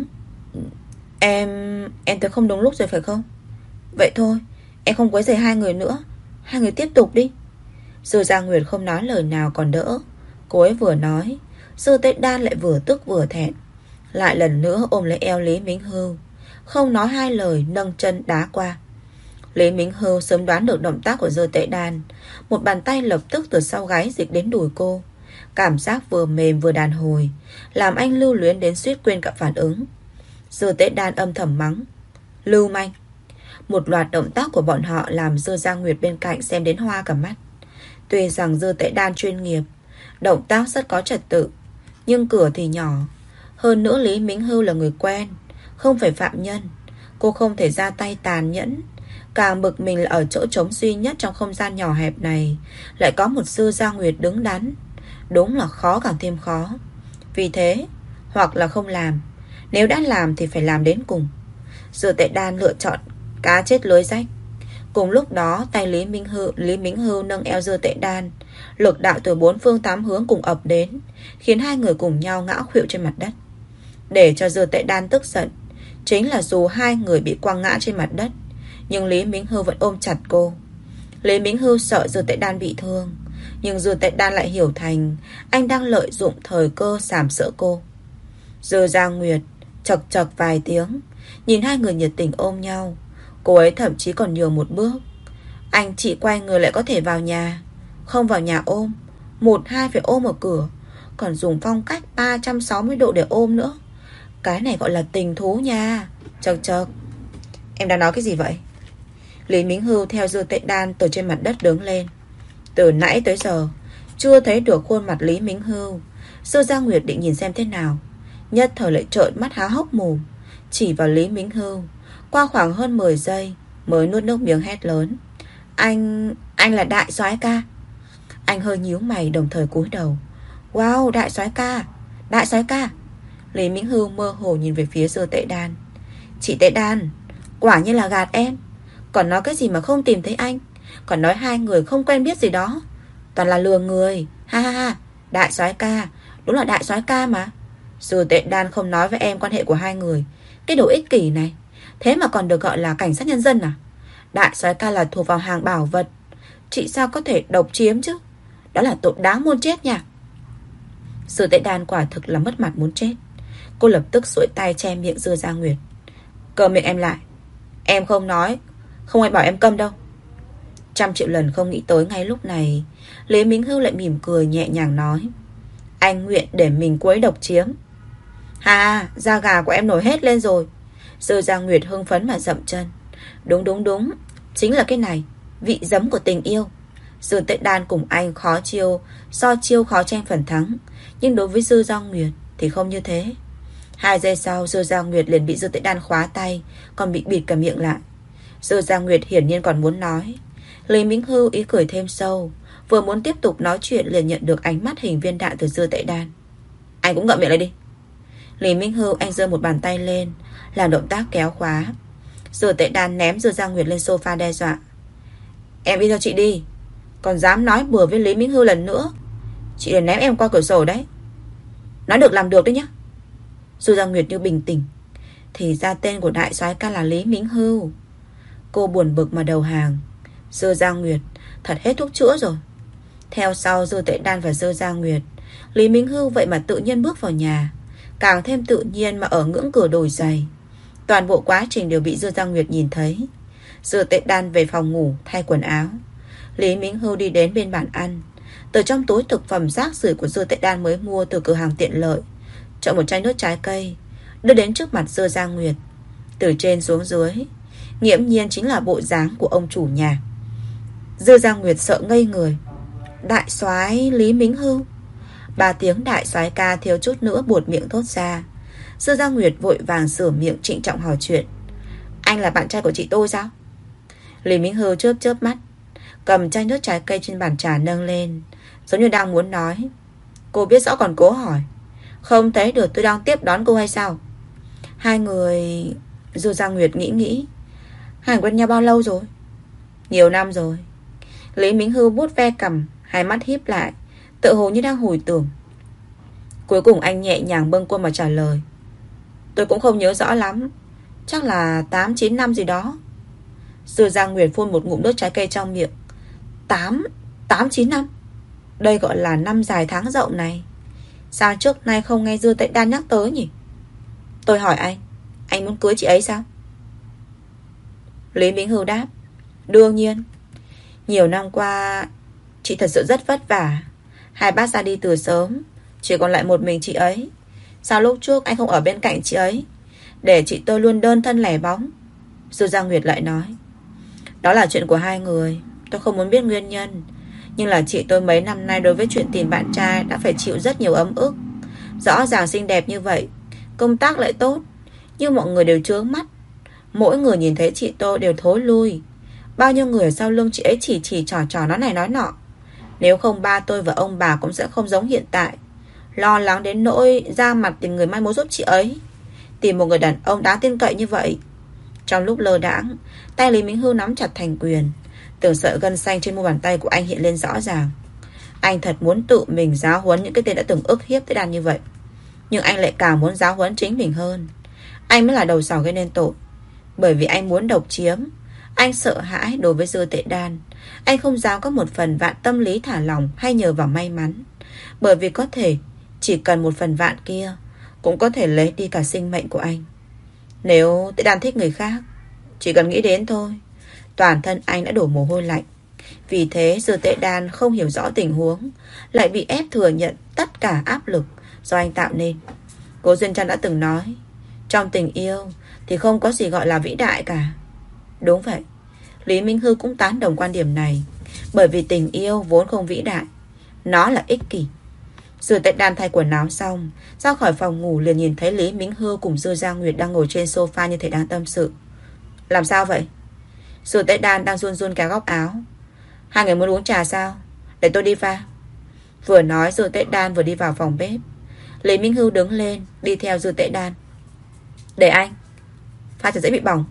Em tới không đúng lúc rồi phải không? Vậy thôi, em không quấy rầy hai người nữa. Hai người tiếp tục đi. Dư Gia Nguyệt không nói lời nào còn đỡ. Cô ấy vừa nói, Dư Tuệ Đan lại vừa tức vừa thẹn, lại lần nữa ôm lấy eo Lý Mính Hưu, không nói hai lời nâng chân đá qua. Lý Mính Hưu sớm đoán được động tác của Dư Tuệ Đan, một bàn tay lập tức từ sau gáy dịch đến đùi cô. Cảm giác vừa mềm vừa đàn hồi, làm anh lưu luyến đến suýt quên cả phản ứng. Dư Tuệ Đan âm thầm mắng. Lưu manh. Một loạt động tác của bọn họ làm Dư Gia Nguyệt bên cạnh xem đến hoa cả mắt. Tuy rằng Dư Tuệ Đan chuyên nghiệp, động tác rất có trật tự, nhưng cửa thì nhỏ. Hơn nữa Lý Mính Hưu là người quen, không phải phạm nhân. Cô không thể ra tay tàn nhẫn. Càng bực mình là ở chỗ trống duy nhất trong không gian nhỏ hẹp này lại có một Dư Gia Nguyệt đứng đắn. Đúng là khó càng thêm khó. Vì thế, hoặc là không làm, nếu đã làm thì phải làm đến cùng. Dư Tuệ Đan lựa chọn cá chết lưới rách. Cùng lúc đó, tay Lý Mính Hưu nâng eo Dư Tuệ Đan, lực đạo từ bốn phương tám hướng cùng ập đến, khiến hai người cùng nhau ngã khuỵu trên mặt đất. Để cho Dư Tuệ Đan tức giận chính là dù hai người bị quăng ngã trên mặt đất, nhưng Lý Mính Hưu vẫn ôm chặt cô. Lý Mính Hưu sợ Dư Tuệ Đan bị thương, nhưng Dư Tuệ Đan lại hiểu thành anh đang lợi dụng thời cơ sàm sỡ cô. Dư Gia Nguyệt chật chật vài tiếng, nhìn hai người nhiệt tình ôm nhau. Cô ấy thậm chí còn nhường một bước. Anh chị quay người lại có thể vào nhà, không vào nhà ôm, một hai phải ôm ở cửa, còn dùng phong cách 360 độ để ôm nữa. Cái này gọi là tình thú nha. Chật chật. Em đang nói cái gì vậy? Lý Mính Hưu theo Dư Tuệ Đan từ trên mặt đất đứng lên. Từ nãy tới giờ chưa thấy được khuôn mặt Lý Mính Hưu. Dư Gia Nguyệt định nhìn xem thế nào, nhất thời lại trợn mắt há hốc mồm, chỉ vào Lý Mính Hưu. Qua khoảng hơn 10 giây mới nuốt nước miếng hét lớn. Anh là đại soái ca. Anh hơi nhíu mày đồng thời cúi đầu. Wow, đại soái ca. Đại soái ca. Lý Mính Hưu mơ hồ nhìn về phía Dư Tuệ Đan. Chị Tuệ Đan, quả nhiên là gạt em. Còn nói cái gì mà không tìm thấy anh, còn nói hai người không quen biết gì đó. Toàn là lừa người. Ha ha ha. Đại soái ca, đúng là đại soái ca mà. Dư Tuệ Đan không nói với em quan hệ của hai người. Cái đồ ích kỷ này, thế mà còn được gọi là cảnh sát nhân dân à? Đại soái ca là thuộc vào hàng bảo vật, chị sao có thể độc chiếm chứ? Đó là tội đáng muôn chết nha. Dư Tuệ Đan quả thực là mất mặt muốn chết. Cô lập tức duỗi tay che miệng Dư Gia Nguyệt. Câm miệng em lại. Em không nói, không ai bảo em câm đâu. Trăm triệu lần không nghĩ tới ngay lúc này Lý Mính Hưu lại mỉm cười nhẹ nhàng nói. Anh nguyện để mình quấy độc chiếm. Ha, da gà của em nổi hết lên rồi. Dư Gia Nguyệt hưng phấn mà dậm chân. Đúng, chính là cái này, vị giấm của tình yêu. Dư Tuệ Đan cùng anh khó chiêu, so chiêu khó tranh phần thắng, nhưng đối với Dư Gia Nguyệt thì không như thế. 2 giây sau Dư Gia Nguyệt liền bị Dư Tuệ Đan khóa tay, còn bị bịt cả miệng lại. Dư Gia Nguyệt hiển nhiên còn muốn nói. Lý Mính Hưu ý cười thêm sâu, vừa muốn tiếp tục nói chuyện liền nhận được ánh mắt hình viên đạn từ Dư Tuệ Đan. Anh cũng ngậm miệng lại đi. Lý Minh Hưu anh giơ một bàn tay lên, làm động tác kéo khóa. Dư Tuệ Đan ném Dư Gia Nguyệt lên sofa đe dọa. Em đi theo chị đi, còn dám nói bừa với Lý Minh Hưu lần nữa, chị liền ném em qua cửa sổ đấy. Nói được làm được đấy nhá. Dư Gia Nguyệt như bình tĩnh. Thì ra tên của đại soái ca là Lý Minh Hưu. Cô buồn bực mà đầu hàng. Dư Gia Nguyệt thật hết thuốc chữa rồi. Theo sau Dư Tuệ Đan và Dư Gia Nguyệt, Lý Minh Hưu vậy mà tự nhiên bước vào nhà, càng thêm tự nhiên mà ở ngưỡng cửa đồi giày. Toàn bộ quá trình đều bị Dư Gia Nguyệt nhìn thấy. Dư Tuệ Đan về phòng ngủ thay quần áo. Lý Minh Hưu đi đến bên bàn ăn, từ trong túi thực phẩm rác rưởi của Dư Tuệ Đan mới mua từ cửa hàng tiện lợi, chọn một chai nước trái cây, đưa đến trước mặt Dư Gia Nguyệt. Từ trên xuống dưới, nghiễm nhiên chính là bộ dáng của ông chủ nhà. Dư Gia Nguyệt sợ ngây người. Đại soái Lý Minh Hưu. 3 tiếng đại soái ca thiếu chút nữa buột miệng thốt ra. Dư Gia Nguyệt vội vàng sửa miệng trịnh trọng hỏi chuyện. Anh là bạn trai của chị tôi sao? Lý Minh Hưu chớp chớp mắt, cầm chai nước trái cây trên bàn trà nâng lên, giống như đang muốn nói. Cô biết rõ còn cố hỏi. Không thấy được tôi đang tiếp đón cô hay sao? Hai người... Dư Giang Nguyệt nghĩ. Hai người quen nhau bao lâu rồi? Nhiều năm rồi. Lý Minh Hưu vuốt ve cằm, hai mắt híp lại, tựa hồ như đang hồi tưởng. Cuối cùng anh nhẹ nhàng bâng quơ mà trả lời. Tôi cũng không nhớ rõ lắm. Chắc là 8-9 năm gì đó. Dư Giang Nguyệt phun một ngụm nước trái cây trong miệng. 8-9 năm? Đây gọi là năm dài tháng rộng này. Sao trước nay không nghe Dư Tệ Đan nhắc tới nhỉ? Tôi hỏi anh muốn cưới chị ấy sao? Lý Minh Hưu đáp. Đương nhiên. Nhiều năm qua chị thật sự rất vất vả. Hai bác ra đi từ sớm, chỉ còn lại một mình chị ấy. Sao lúc trước anh không ở bên cạnh chị ấy, để chị tôi luôn đơn thân lẻ bóng? Dư Giang Nguyệt lại nói. Đó là chuyện của hai người, tôi không muốn biết nguyên nhân. Nhưng là chị tôi mấy năm nay đối với chuyện tìm bạn trai đã phải chịu rất nhiều ấm ức. Rõ ràng xinh đẹp như vậy, công tác lại tốt, nhưng mọi người đều trướng mắt. Mỗi người nhìn thấy chị tôi đều thối lui. Bao nhiêu người ở sau lưng chị ấy chỉ trò nói này nói nọ. Nếu không ba tôi và ông bà cũng sẽ không giống hiện tại. Lo lắng đến nỗi ra mặt tìm người mai mối giúp chị ấy. Tìm một người đàn ông đáng tin cậy như vậy. Trong lúc lơ đãng, tay Lý Minh Hưu nắm chặt thành quyền. Từng sợi gân xanh trên mu bàn tay của anh hiện lên rõ ràng. Anh thật muốn tự mình giáo huấn những cái tên đã từng ức hiếp Tệ Đan như vậy. Nhưng anh lại càng muốn giáo huấn chính mình hơn. Anh mới là đầu sỏ gây nên tội. Bởi vì anh muốn độc chiếm. Anh sợ hãi đối với Dư Tệ Đan. Anh không dám có một phần vạn tâm lý thả lỏng hay nhờ vào may mắn. Bởi vì có thể chỉ cần một phần vạn kia cũng có thể lấy đi cả sinh mệnh của anh. Nếu Tệ Đan thích người khác, chỉ cần nghĩ đến thôi, toàn thân anh đã đổ mồ hôi lạnh. Vì thế Dư Tệ Đan không hiểu rõ tình huống, lại bị ép thừa nhận tất cả áp lực do anh tạo nên. Cố Duyên Trăn đã từng nói, trong tình yêu thì không có gì gọi là vĩ đại cả. Đúng vậy, Lý Minh Hư cũng tán đồng quan điểm này. Bởi vì tình yêu vốn không vĩ đại, nó là ích kỷ. Dư Tệ Đan thay quần áo xong, ra khỏi phòng ngủ liền nhìn thấy Lý Minh Hư cùng Dư Giang Nguyệt đang ngồi trên sofa như thể đang tâm sự. Làm sao vậy? Dư Tệ Đan đang run run kéo góc áo. Hai người muốn uống trà sao? Để tôi đi pha. Vừa nói Dư Tệ Đan vừa đi vào phòng bếp. Lý Minh Hư đứng lên đi theo Dư Tệ Đan. Để anh, pha trà dễ bị bỏng.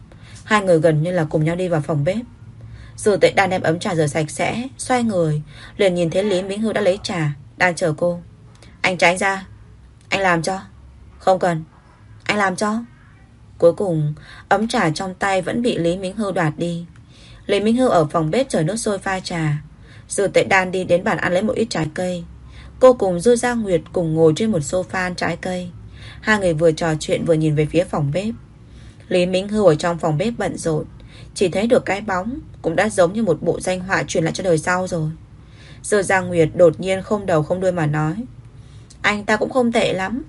Hai người gần như là cùng nhau đi vào phòng bếp. Dư Tệ Đan đem ấm trà rửa sạch sẽ, xoay người liền nhìn thấy Lý Minh Hư đã lấy trà, đang chờ cô. Anh tránh ra. Anh làm cho. Không cần. Anh làm cho. Cuối cùng ấm trà trong tay vẫn bị Lý Minh Hư đoạt đi. Lý Minh Hư ở phòng bếp chờ nước sôi pha trà. Dư Tệ Đan đi đến bàn ăn lấy một ít trái cây. Cô cùng Dư Giang Nguyệt cùng ngồi trên một sofa ăn trái cây. Hai người vừa trò chuyện vừa nhìn về phía phòng bếp. Lý Minh Hư ở trong phòng bếp bận rộn, chỉ thấy được cái bóng cũng đã giống như một bộ danh họa truyền lại cho đời sau rồi. Dư Giang Nguyệt đột nhiên không đầu không đuôi mà nói, anh ta cũng không tệ lắm.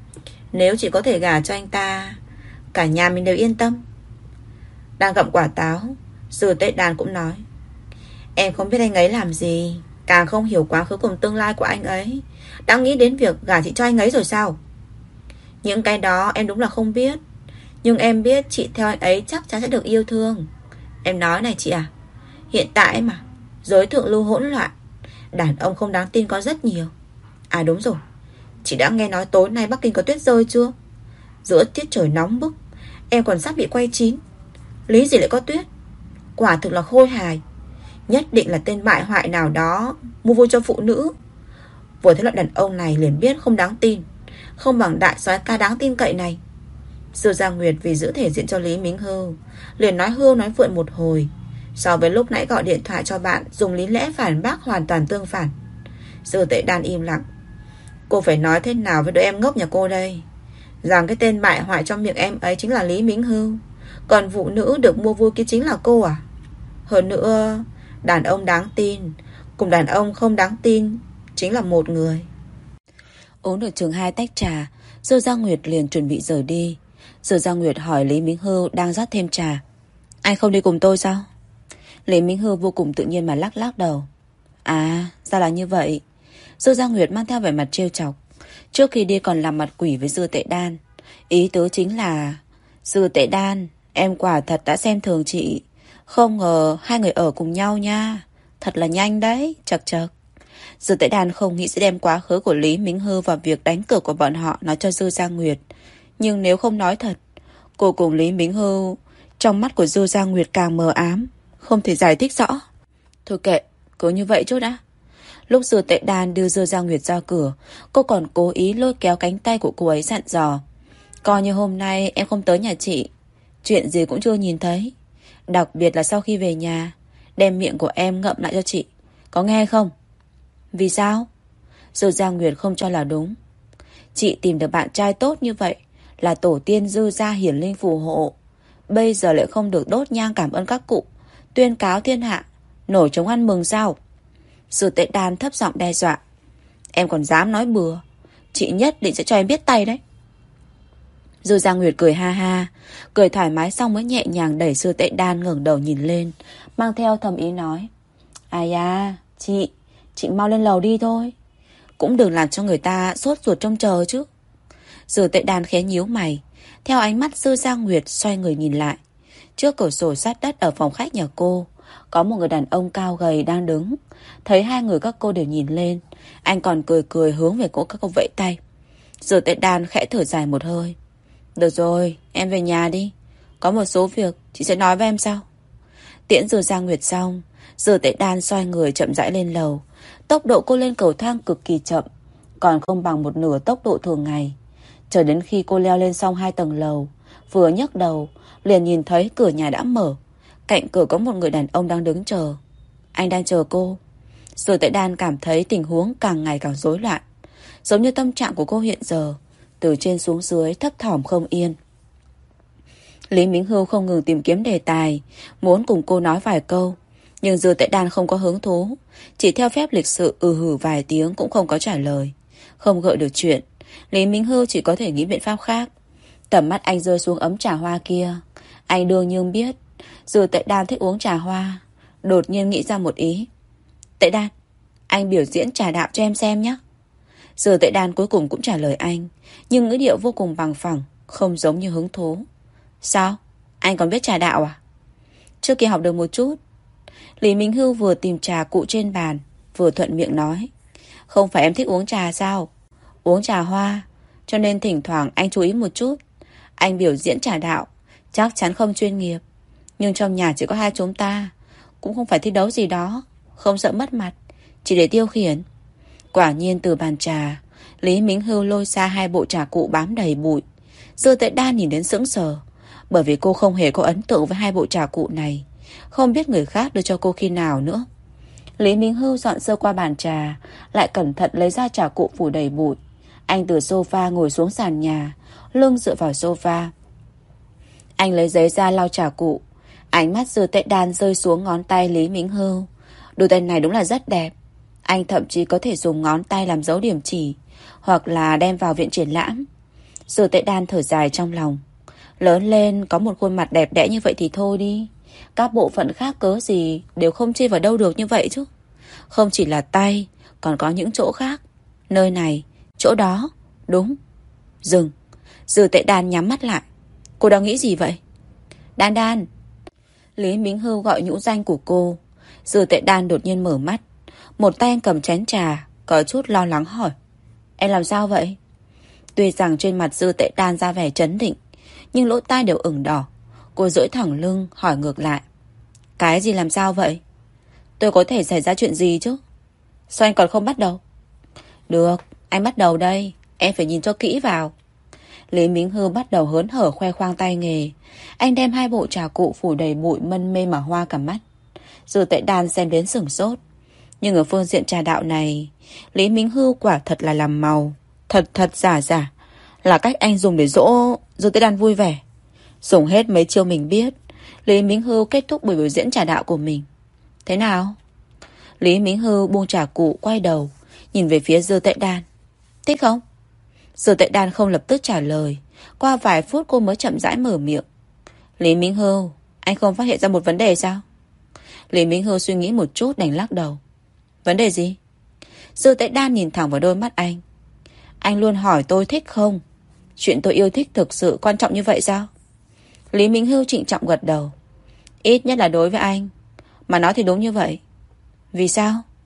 Nếu chỉ có thể gả cho anh ta, cả nhà mình đều yên tâm. Đang gặm quả táo, Dư Tệ Đan cũng nói, em không biết anh ấy làm gì, càng không hiểu quá khứ cùng tương lai của anh ấy. Đã nghĩ đến việc gả chị cho anh ấy rồi sao? Những cái đó em đúng là không biết. Nhưng em biết chị theo anh ấy chắc chắn sẽ được yêu thương. Em nói này chị à, hiện tại mà giới thượng lưu hỗn loạn, đàn ông không đáng tin có rất nhiều. À đúng rồi, chị đã nghe nói tối nay Bắc Kinh có tuyết rơi chưa? Giữa tiết trời nóng bức, em còn sắp bị quay chín. Lý gì lại có tuyết? Quả thực là khôi hài. Nhất định là tên bại hoại nào đó mua vui cho phụ nữ. Vừa thấy loại đàn ông này liền biết không đáng tin, không bằng đại soái ca đáng tin cậy này. Dư Giang Nguyệt vì giữ thể diện cho Lý Minh Hư liền nói hưu nói vượn một hồi. So với lúc nãy gọi điện thoại cho bạn, dùng lý lẽ phản bác hoàn toàn tương phản. Dư Tệ Đan im lặng. Cô phải nói thế nào với đứa em ngốc nhà cô đây? Rằng cái tên bại hoại trong miệng em ấy chính là Lý Minh Hư, còn phụ nữ được mua vui kia chính là cô à? Hơn nữa, đàn ông đáng tin cùng đàn ông không đáng tin chính là một người. Uống được chừng 2 tách trà, Dư Giang Nguyệt liền chuẩn bị rời đi. Dư Giang Nguyệt hỏi Lý Minh Hư đang rót thêm trà, anh không đi cùng tôi sao? Lý Minh Hư vô cùng tự nhiên mà lắc lắc đầu. À, ra là như vậy. Dư Giang Nguyệt mang theo vẻ mặt trêu chọc. Trước khi đi còn làm mặt quỷ với Dư Tệ Đan. Ý tứ chính là, Dư Tệ Đan, em quả thật đã xem thường chị. Không ngờ hai người ở cùng nhau nha. Thật là nhanh đấy, chật chật. Dư Tễ Đan không nghĩ sẽ đem quá khứ của Lý Mính Hư và việc đánh cược của bọn họ nói cho Dư Gia Nguyệt. Nhưng nếu không nói thật, cô cùng Lý Mính Hư trong mắt của Dư Gia Nguyệt càng mờ ám, không thể giải thích rõ. Thôi kệ, cứ như vậy chút đã. Lúc Dư Tễ Đan đưa Dư Gia Nguyệt ra cửa, cô còn cố ý lôi kéo cánh tay của cô ấy dặn dò. Coi như hôm nay em không tới nhà chị, chuyện gì cũng chưa nhìn thấy. Đặc biệt là sau khi về nhà, đem miệng của em ngậm lại cho chị. Có nghe không? Vì sao? Dư Gia Nguyệt không cho là đúng. Chị tìm được bạn trai tốt như vậy là tổ tiên Dư Gia hiển linh phù hộ. Bây giờ lại không được đốt nhang cảm ơn các cụ, tuyên cáo thiên hạ, nổi trống ăn mừng sao? Dư Tễ Đan thấp giọng đe dọa. Em còn dám nói bừa, chị nhất định sẽ cho em biết tay đấy. Dư Gia Nguyệt cười ha ha, cười thoải mái xong mới nhẹ nhàng đẩy Dư Tễ Đan ngẩng đầu nhìn lên, mang theo thầm ý nói. Ai à, chị mau lên lầu đi thôi. Cũng đừng làm cho người ta sốt ruột trông chờ chứ. Dư Tễ Đan khẽ nhíu mày, theo ánh mắt Dư Gia Nguyệt xoay người nhìn lại. Trước cửa sổ sát đất ở phòng khách nhà cô, có một người đàn ông cao gầy đang đứng. Thấy hai người các cô đều nhìn lên, anh còn cười cười hướng về các cô vẫy tay. Dư Tễ Đan khẽ thở dài một hơi. Được rồi, em về nhà đi. Có một số việc chị sẽ nói với em sau. Tiễn Dư Gia Nguyệt xong, Dư Tễ Đan xoay người chậm rãi lên lầu. Tốc độ cô lên cầu thang cực kỳ chậm, còn không bằng một nửa tốc độ thường ngày. Chờ đến khi cô leo lên xong 2 tầng lầu, vừa nhấc đầu liền nhìn thấy cửa nhà đã mở. Cạnh cửa có một người đàn ông đang đứng chờ. Anh đang chờ cô. Dư Tễ Đan cảm thấy tình huống càng ngày càng rối loạn, giống như tâm trạng của cô hiện giờ, từ trên xuống dưới thấp thỏm không yên. Lý Mính Hưu không ngừng tìm kiếm đề tài, muốn cùng cô nói vài câu, nhưng Dư Tễ Đan không có hứng thú, chỉ theo phép lịch sự hử vài tiếng cũng không có trả lời. Không gợi được chuyện, Lý Mính Hưu chỉ có thể nghĩ biện pháp khác. Tầm mắt anh rơi xuống ấm trà hoa kia. Anh đương nhiên biết Dư Tễ Đan thích uống trà hoa, đột nhiên nghĩ ra một ý. Tễ Đan, anh biểu diễn trà đạo cho em xem nhé. Dư Tễ Đan cuối cùng cũng trả lời anh, nhưng ngữ điệu vô cùng bằng phẳng, không giống như hứng thú. Sao? Anh còn biết trà đạo à? Trước kia học được một chút. Lý Minh Hưu vừa tìm trà cụ trên bàn, vừa thuận miệng nói. Không phải em thích uống trà sao? Uống trà hoa, cho nên thỉnh thoảng anh chú ý một chút. Anh biểu diễn trà đạo chắc chắn không chuyên nghiệp, nhưng trong nhà chỉ có hai chúng ta, cũng không phải thi đấu gì đó, không sợ mất mặt, chỉ để tiêu khiển. Quả nhiên từ bàn trà, Lý Minh Hưu lôi ra 2 bộ trà cụ bám đầy bụi. Dư Tễ Đan nhìn đến sững sờ, bởi vì cô không hề có ấn tượng với 2 bộ trà cụ này, không biết người khác đưa cho cô khi nào nữa. Lý Minh Hưu dọn sơ qua bàn trà, lại cẩn thận lấy ra trà cụ phủ đầy bụi. Anh từ sofa ngồi xuống sàn nhà, lưng dựa vào sofa. Anh lấy giấy ra lau trà cụ. Ánh mắt Dư Tễ Đan rơi xuống ngón tay Lý Minh Hưu. Đôi tay này đúng là rất đẹp. Anh thậm chí có thể dùng ngón tay làm dấu điểm chỉ, hoặc là đem vào viện triển lãm. Dư Tễ Đan thở dài trong lòng. Lớn lên có một khuôn mặt đẹp đẽ như vậy thì thôi đi, các bộ phận khác cớ gì đều không chê vào đâu được như vậy chứ. Không chỉ là tay, còn có những chỗ khác. Nơi này, chỗ đó. Đúng. Dừng. Dư Tễ Đan nhắm mắt lại. Cô đang nghĩ gì vậy? Đan Đan. Lý Minh Hưu gọi nhũ danh của cô. Dư Tễ Đan đột nhiên mở mắt. Một tay anh cầm chén trà, có chút lo lắng hỏi. Em làm sao vậy? Tuy rằng trên mặt Dư Tễ Đan ra vẻ trấn định, nhưng lỗ tai đều ửng đỏ. Cô duỗi thẳng lưng hỏi ngược lại. Cái gì làm sao vậy? Tôi có thể xảy ra chuyện gì chứ? Sao anh còn không bắt đầu? Được, anh bắt đầu đây. Em phải nhìn cho kỹ vào. Lý Minh Hưu bắt đầu hớn hở khoe khoang tay nghề. Anh đem 2 bộ trà cụ phủ đầy bụi mân mê mà hoa cả mắt. Dư Tễ Đan xem đến sửng sốt. Nhưng ở phương diện trà đạo này, Lý Minh Hưu quả thật là làm màu. Thật giả. Là cách anh dùng để dỗ Dư Tễ Đan vui vẻ. Dùng hết mấy chiêu mình biết, Lý Minh Hưu kết thúc buổi biểu diễn trà đạo của mình. Thế nào? Lý Minh Hưu buông trà cụ, quay đầu nhìn về phía Dư Tễ Đan. Thích không? Dư Tễ Đan không lập tức trả lời. Qua vài phút cô mới chậm rãi mở miệng. Lý Minh Hưu, anh không phát hiện ra một vấn đề sao? Lý Minh Hưu suy nghĩ một chút đành lắc đầu. Vấn đề gì? Dư Tễ Đan nhìn thẳng vào đôi mắt anh. Anh luôn hỏi tôi thích không? Chuyện tôi yêu thích thực sự quan trọng như vậy sao? Lý Minh Hưu trịnh trọng gật đầu. Ít nhất là đối với anh. Mà nói thì đúng như vậy. Vì sao?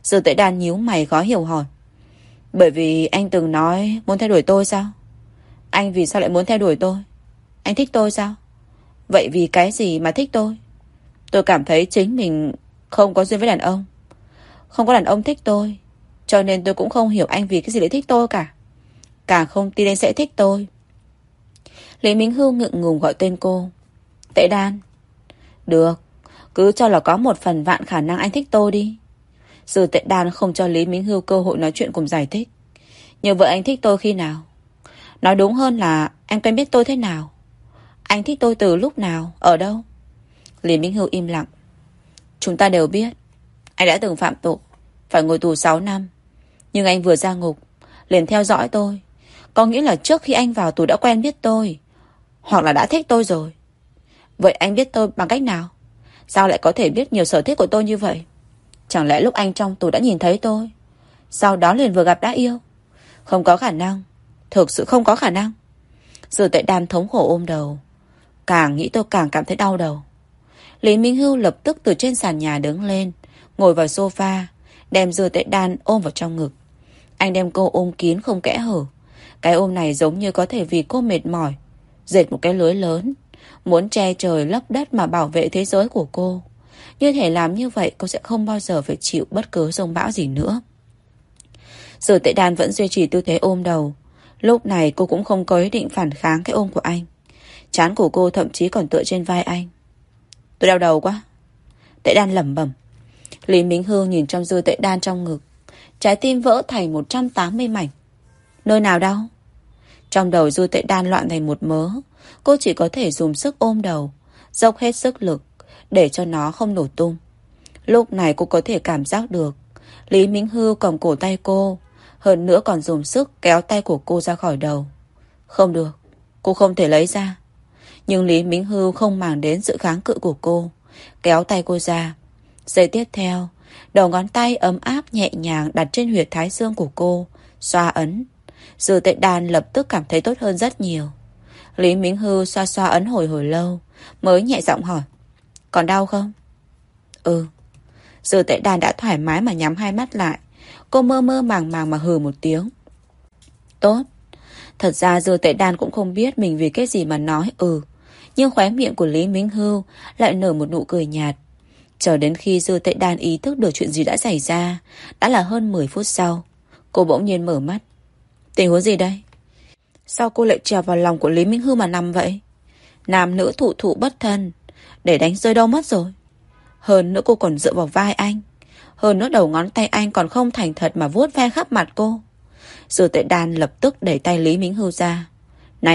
Dư Tuệ Đan nhíu mày khó hiểu hỏi. Bởi vì anh từng nói muốn theo đuổi tôi sao? Anh vì sao lại muốn theo đuổi tôi? Anh thích tôi sao? Vậy vì cái gì mà thích tôi? Tôi cảm thấy chính mình không có duyên với đàn ông. Không có đàn ông thích tôi. Cho nên tôi cũng không hiểu anh vì cái gì lại thích tôi cả. Càng không tin anh sẽ thích tôi. Lý Minh Hưu ngượng ngùng gọi tên cô. Tệ Đan. Được, cứ cho là có một phần vạn khả năng anh thích tôi đi. Dư Tệ Đan không cho Lý Minh Hưu cơ hội nói chuyện cùng giải thích. Nhưng vợ anh thích tôi khi nào? Nói đúng hơn là anh quen biết tôi thế nào? Anh thích tôi từ lúc nào? Ở đâu? Lý Minh Hưu im lặng. Chúng ta đều biết anh đã từng phạm tội, phải ngồi tù 6 năm. Nhưng anh vừa ra ngục liền theo dõi tôi. Có nghĩa là trước khi anh vào tù đã quen biết tôi, hoặc là đã thích tôi rồi. Vậy anh biết tôi bằng cách nào? Sao lại có thể biết nhiều sở thích của tôi như vậy? Chẳng lẽ lúc anh trong tù đã nhìn thấy tôi, sau đó liền vừa gặp đã yêu? Không có khả năng. Thực sự không có khả năng. Dư Tuệ Đan thống khổ ôm đầu. Càng nghĩ tôi càng cảm thấy đau đầu. Lý Minh Hưu lập tức từ trên sàn nhà đứng lên, ngồi vào sofa, đem Dư Tuệ Đan ôm vào trong ngực. Anh đem cô ôm kín không kẽ hở. Cái ôm này giống như có thể vì cô mệt mỏi dệt một cái lưới lớn, muốn che trời lấp đất mà bảo vệ thế giới của cô. Như thể làm như vậy cô sẽ không bao giờ phải chịu bất cứ giông bão gì nữa. Dư Tuệ Đan vẫn duy trì tư thế ôm đầu. Lúc này cô cũng không có ý định phản kháng cái ôm của anh. Trán của cô thậm chí còn tựa trên vai anh. Tôi đau đầu quá. Tuệ Đan lẩm bẩm. Lý Minh Hương nhìn trong Dư Tuệ Đan trong ngực. Trái tim vỡ thành 180 mảnh. Nơi nào đau? Trong đầu Dư Tuệ Đan loạn thành một mớ. Cô chỉ có thể dùng sức ôm đầu, dốc hết sức lực để cho nó không nổ tung. Lúc này cô có thể cảm giác được Lý Minh Hưu cầm cổ tay cô, hơn nữa còn dùng sức kéo tay của cô ra khỏi đầu. Không được, cô không thể lấy ra. Nhưng Lý Minh Hưu không màng đến sự kháng cự của cô, kéo tay cô ra. Giây tiếp theo, đầu ngón tay ấm áp nhẹ nhàng đặt trên huyệt thái dương của cô, xoa ấn. Dư Tuệ Đan lập tức cảm thấy tốt hơn rất nhiều. Lý Minh Hưu xoa xoa ấn hồi lâu, mới nhẹ giọng hỏi. Còn đau không? Ừ. Dư Tuệ Đan đã thoải mái mà nhắm hai mắt lại. Cô mơ mơ màng màng mà hừ một tiếng. Tốt. Thật ra Dư Tuệ Đan cũng không biết mình vì cái gì mà nói nhưng khóe miệng của Lý Minh Hưu lại nở một nụ cười nhạt. Chờ đến khi Dư Tuệ Đan ý thức được chuyện gì đã xảy ra, đã là hơn 10 phút sau. Cô bỗng nhiên mở mắt. Tình huống gì đây? Sao cô lại trèo vào lòng của Lý Minh Hưu mà nằm vậy? Nam nữ thụ thụ bất thân, để đánh rơi đâu mất rồi. Hơn nữa cô còn dựa vào vai anh. Hơn nữa đầu ngón tay anh còn không thành thật mà vuốt ve khắp mặt cô. Dư Tuệ Đan lập tức đẩy tay Lý Minh Hưu ra. Này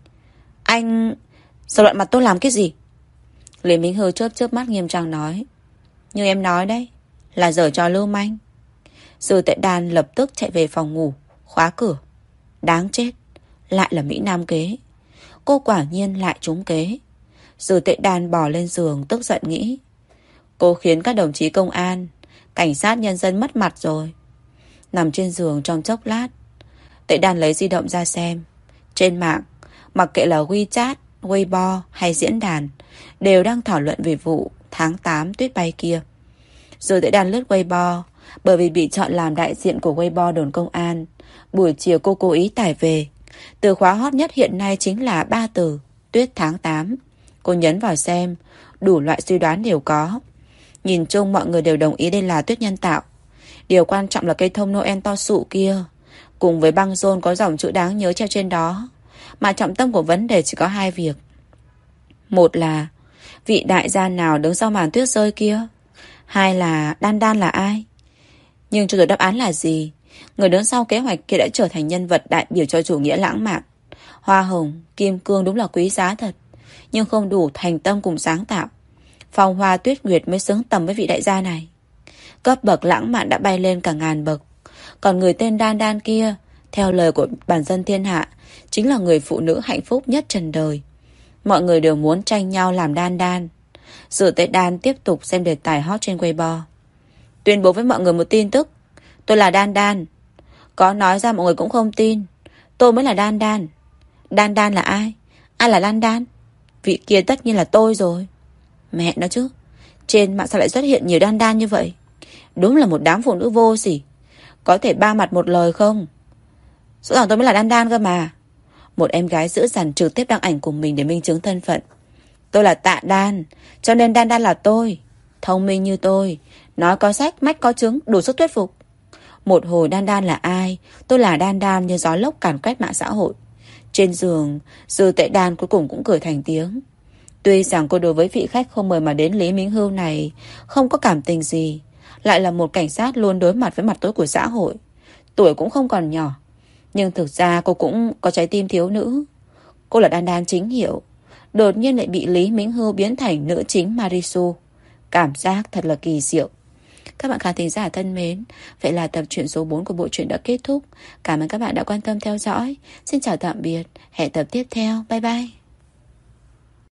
anh sao loạn mặt tôi làm cái gì? Lý Minh Hưu chớp chớp mắt nghiêm trang nói. Như em nói đấy, là giở trò lưu manh. Dư Tuệ Đan lập tức chạy về phòng ngủ, khóa cửa. Đáng chết, lại là Mỹ Nam kế. Cô quả nhiên lại trúng kế. Dư Tuệ Đan bò lên giường tức giận nghĩ. Cô khiến các đồng chí công an, cảnh sát nhân dân mất mặt rồi. Nằm trên giường trong chốc lát, Tuệ Đan lấy di động ra xem. Trên mạng, mặc kệ là WeChat, Weibo hay diễn đàn, đều đang thảo luận về vụ tháng 8 tuyết bay kia. Rồi Tuệ Đan lướt Weibo. Bởi vì bị chọn làm đại diện của Weibo đồn công an, buổi chiều cô cố ý tải về. Từ khóa hot nhất hiện nay chính là 3 từ tuyết tháng 8. Cô nhấn vào xem, đủ loại suy đoán đều có. Nhìn chung mọi người đều đồng ý đây là tuyết nhân tạo. Điều quan trọng là cây thông Noel to sụ kia, cùng với băng rôn có dòng chữ đáng nhớ treo trên đó. Mà trọng tâm của vấn đề chỉ có hai việc. Một là vị đại gia nào đứng sau màn tuyết rơi kia. Hai là Đan Đan là ai. Nhưng cho dù đáp án là gì, người đứng sau kế hoạch kia đã trở thành nhân vật đại biểu cho chủ nghĩa lãng mạn. Hoa hồng, kim cương đúng là quý giá thật, nhưng không đủ thành tâm cùng sáng tạo. Phong Hoa Tuyết Nguyệt mới xứng tầm với vị đại gia này. Cấp bậc lãng mạn đã bay lên cả ngàn bậc. Còn người tên Đan Đan kia, theo lời của bản dân thiên hạ, chính là người phụ nữ hạnh phúc nhất trần đời. Mọi người đều muốn tranh nhau làm Đan Đan. Dư Tuệ Đan tiếp tục xem đề tài hot trên Weibo. Tuyên bố với mọi người một tin tức. Tôi là Đan Đan. Có nói ra mọi người cũng không tin. Tôi mới là Đan Đan. Đan Đan là ai? Ai là Đan Đan? Vị kia tất nhiên là tôi rồi. Mẹ nó chứ, trên mạng sao lại xuất hiện nhiều Đan Đan như vậy? Đúng là một đám phụ nữ vô sỉ. Có thể ba mặt một lời không? Rõ ràng tôi mới là Đan Đan cơ mà. Một em gái dữ dằn trực tiếp đăng ảnh của mình để minh chứng thân phận. Tôi là Tạ Đan, cho nên Đan Đan là tôi. Thông minh như tôi, nói có sách, mách có chứng, đủ sức thuyết phục. Một hồi Đan Đan là ai? Tôi là Đan Đan như gió lốc càn quét mạng xã hội. Trên giường, Dư Tệ Đan cuối cùng cũng cười thành tiếng. Tuy rằng cô đối với vị khách không mời mà đến Lý Minh Hưu này không có cảm tình gì, lại là một cảnh sát luôn đối mặt với mặt tối của xã hội. Tuổi cũng không còn nhỏ, nhưng thực ra cô cũng có trái tim thiếu nữ. Cô là Đan Đan chính hiệu, đột nhiên lại bị Lý Minh Hưu biến thành nữ chính Marisu. Cảm giác thật là kỳ diệu. Các bạn khán thính giả thân mến, vậy là tập truyện số 4 của bộ truyện đã kết thúc. Cảm ơn các bạn đã quan tâm theo dõi. Xin chào tạm biệt, hẹn tập tiếp theo. Bye bye.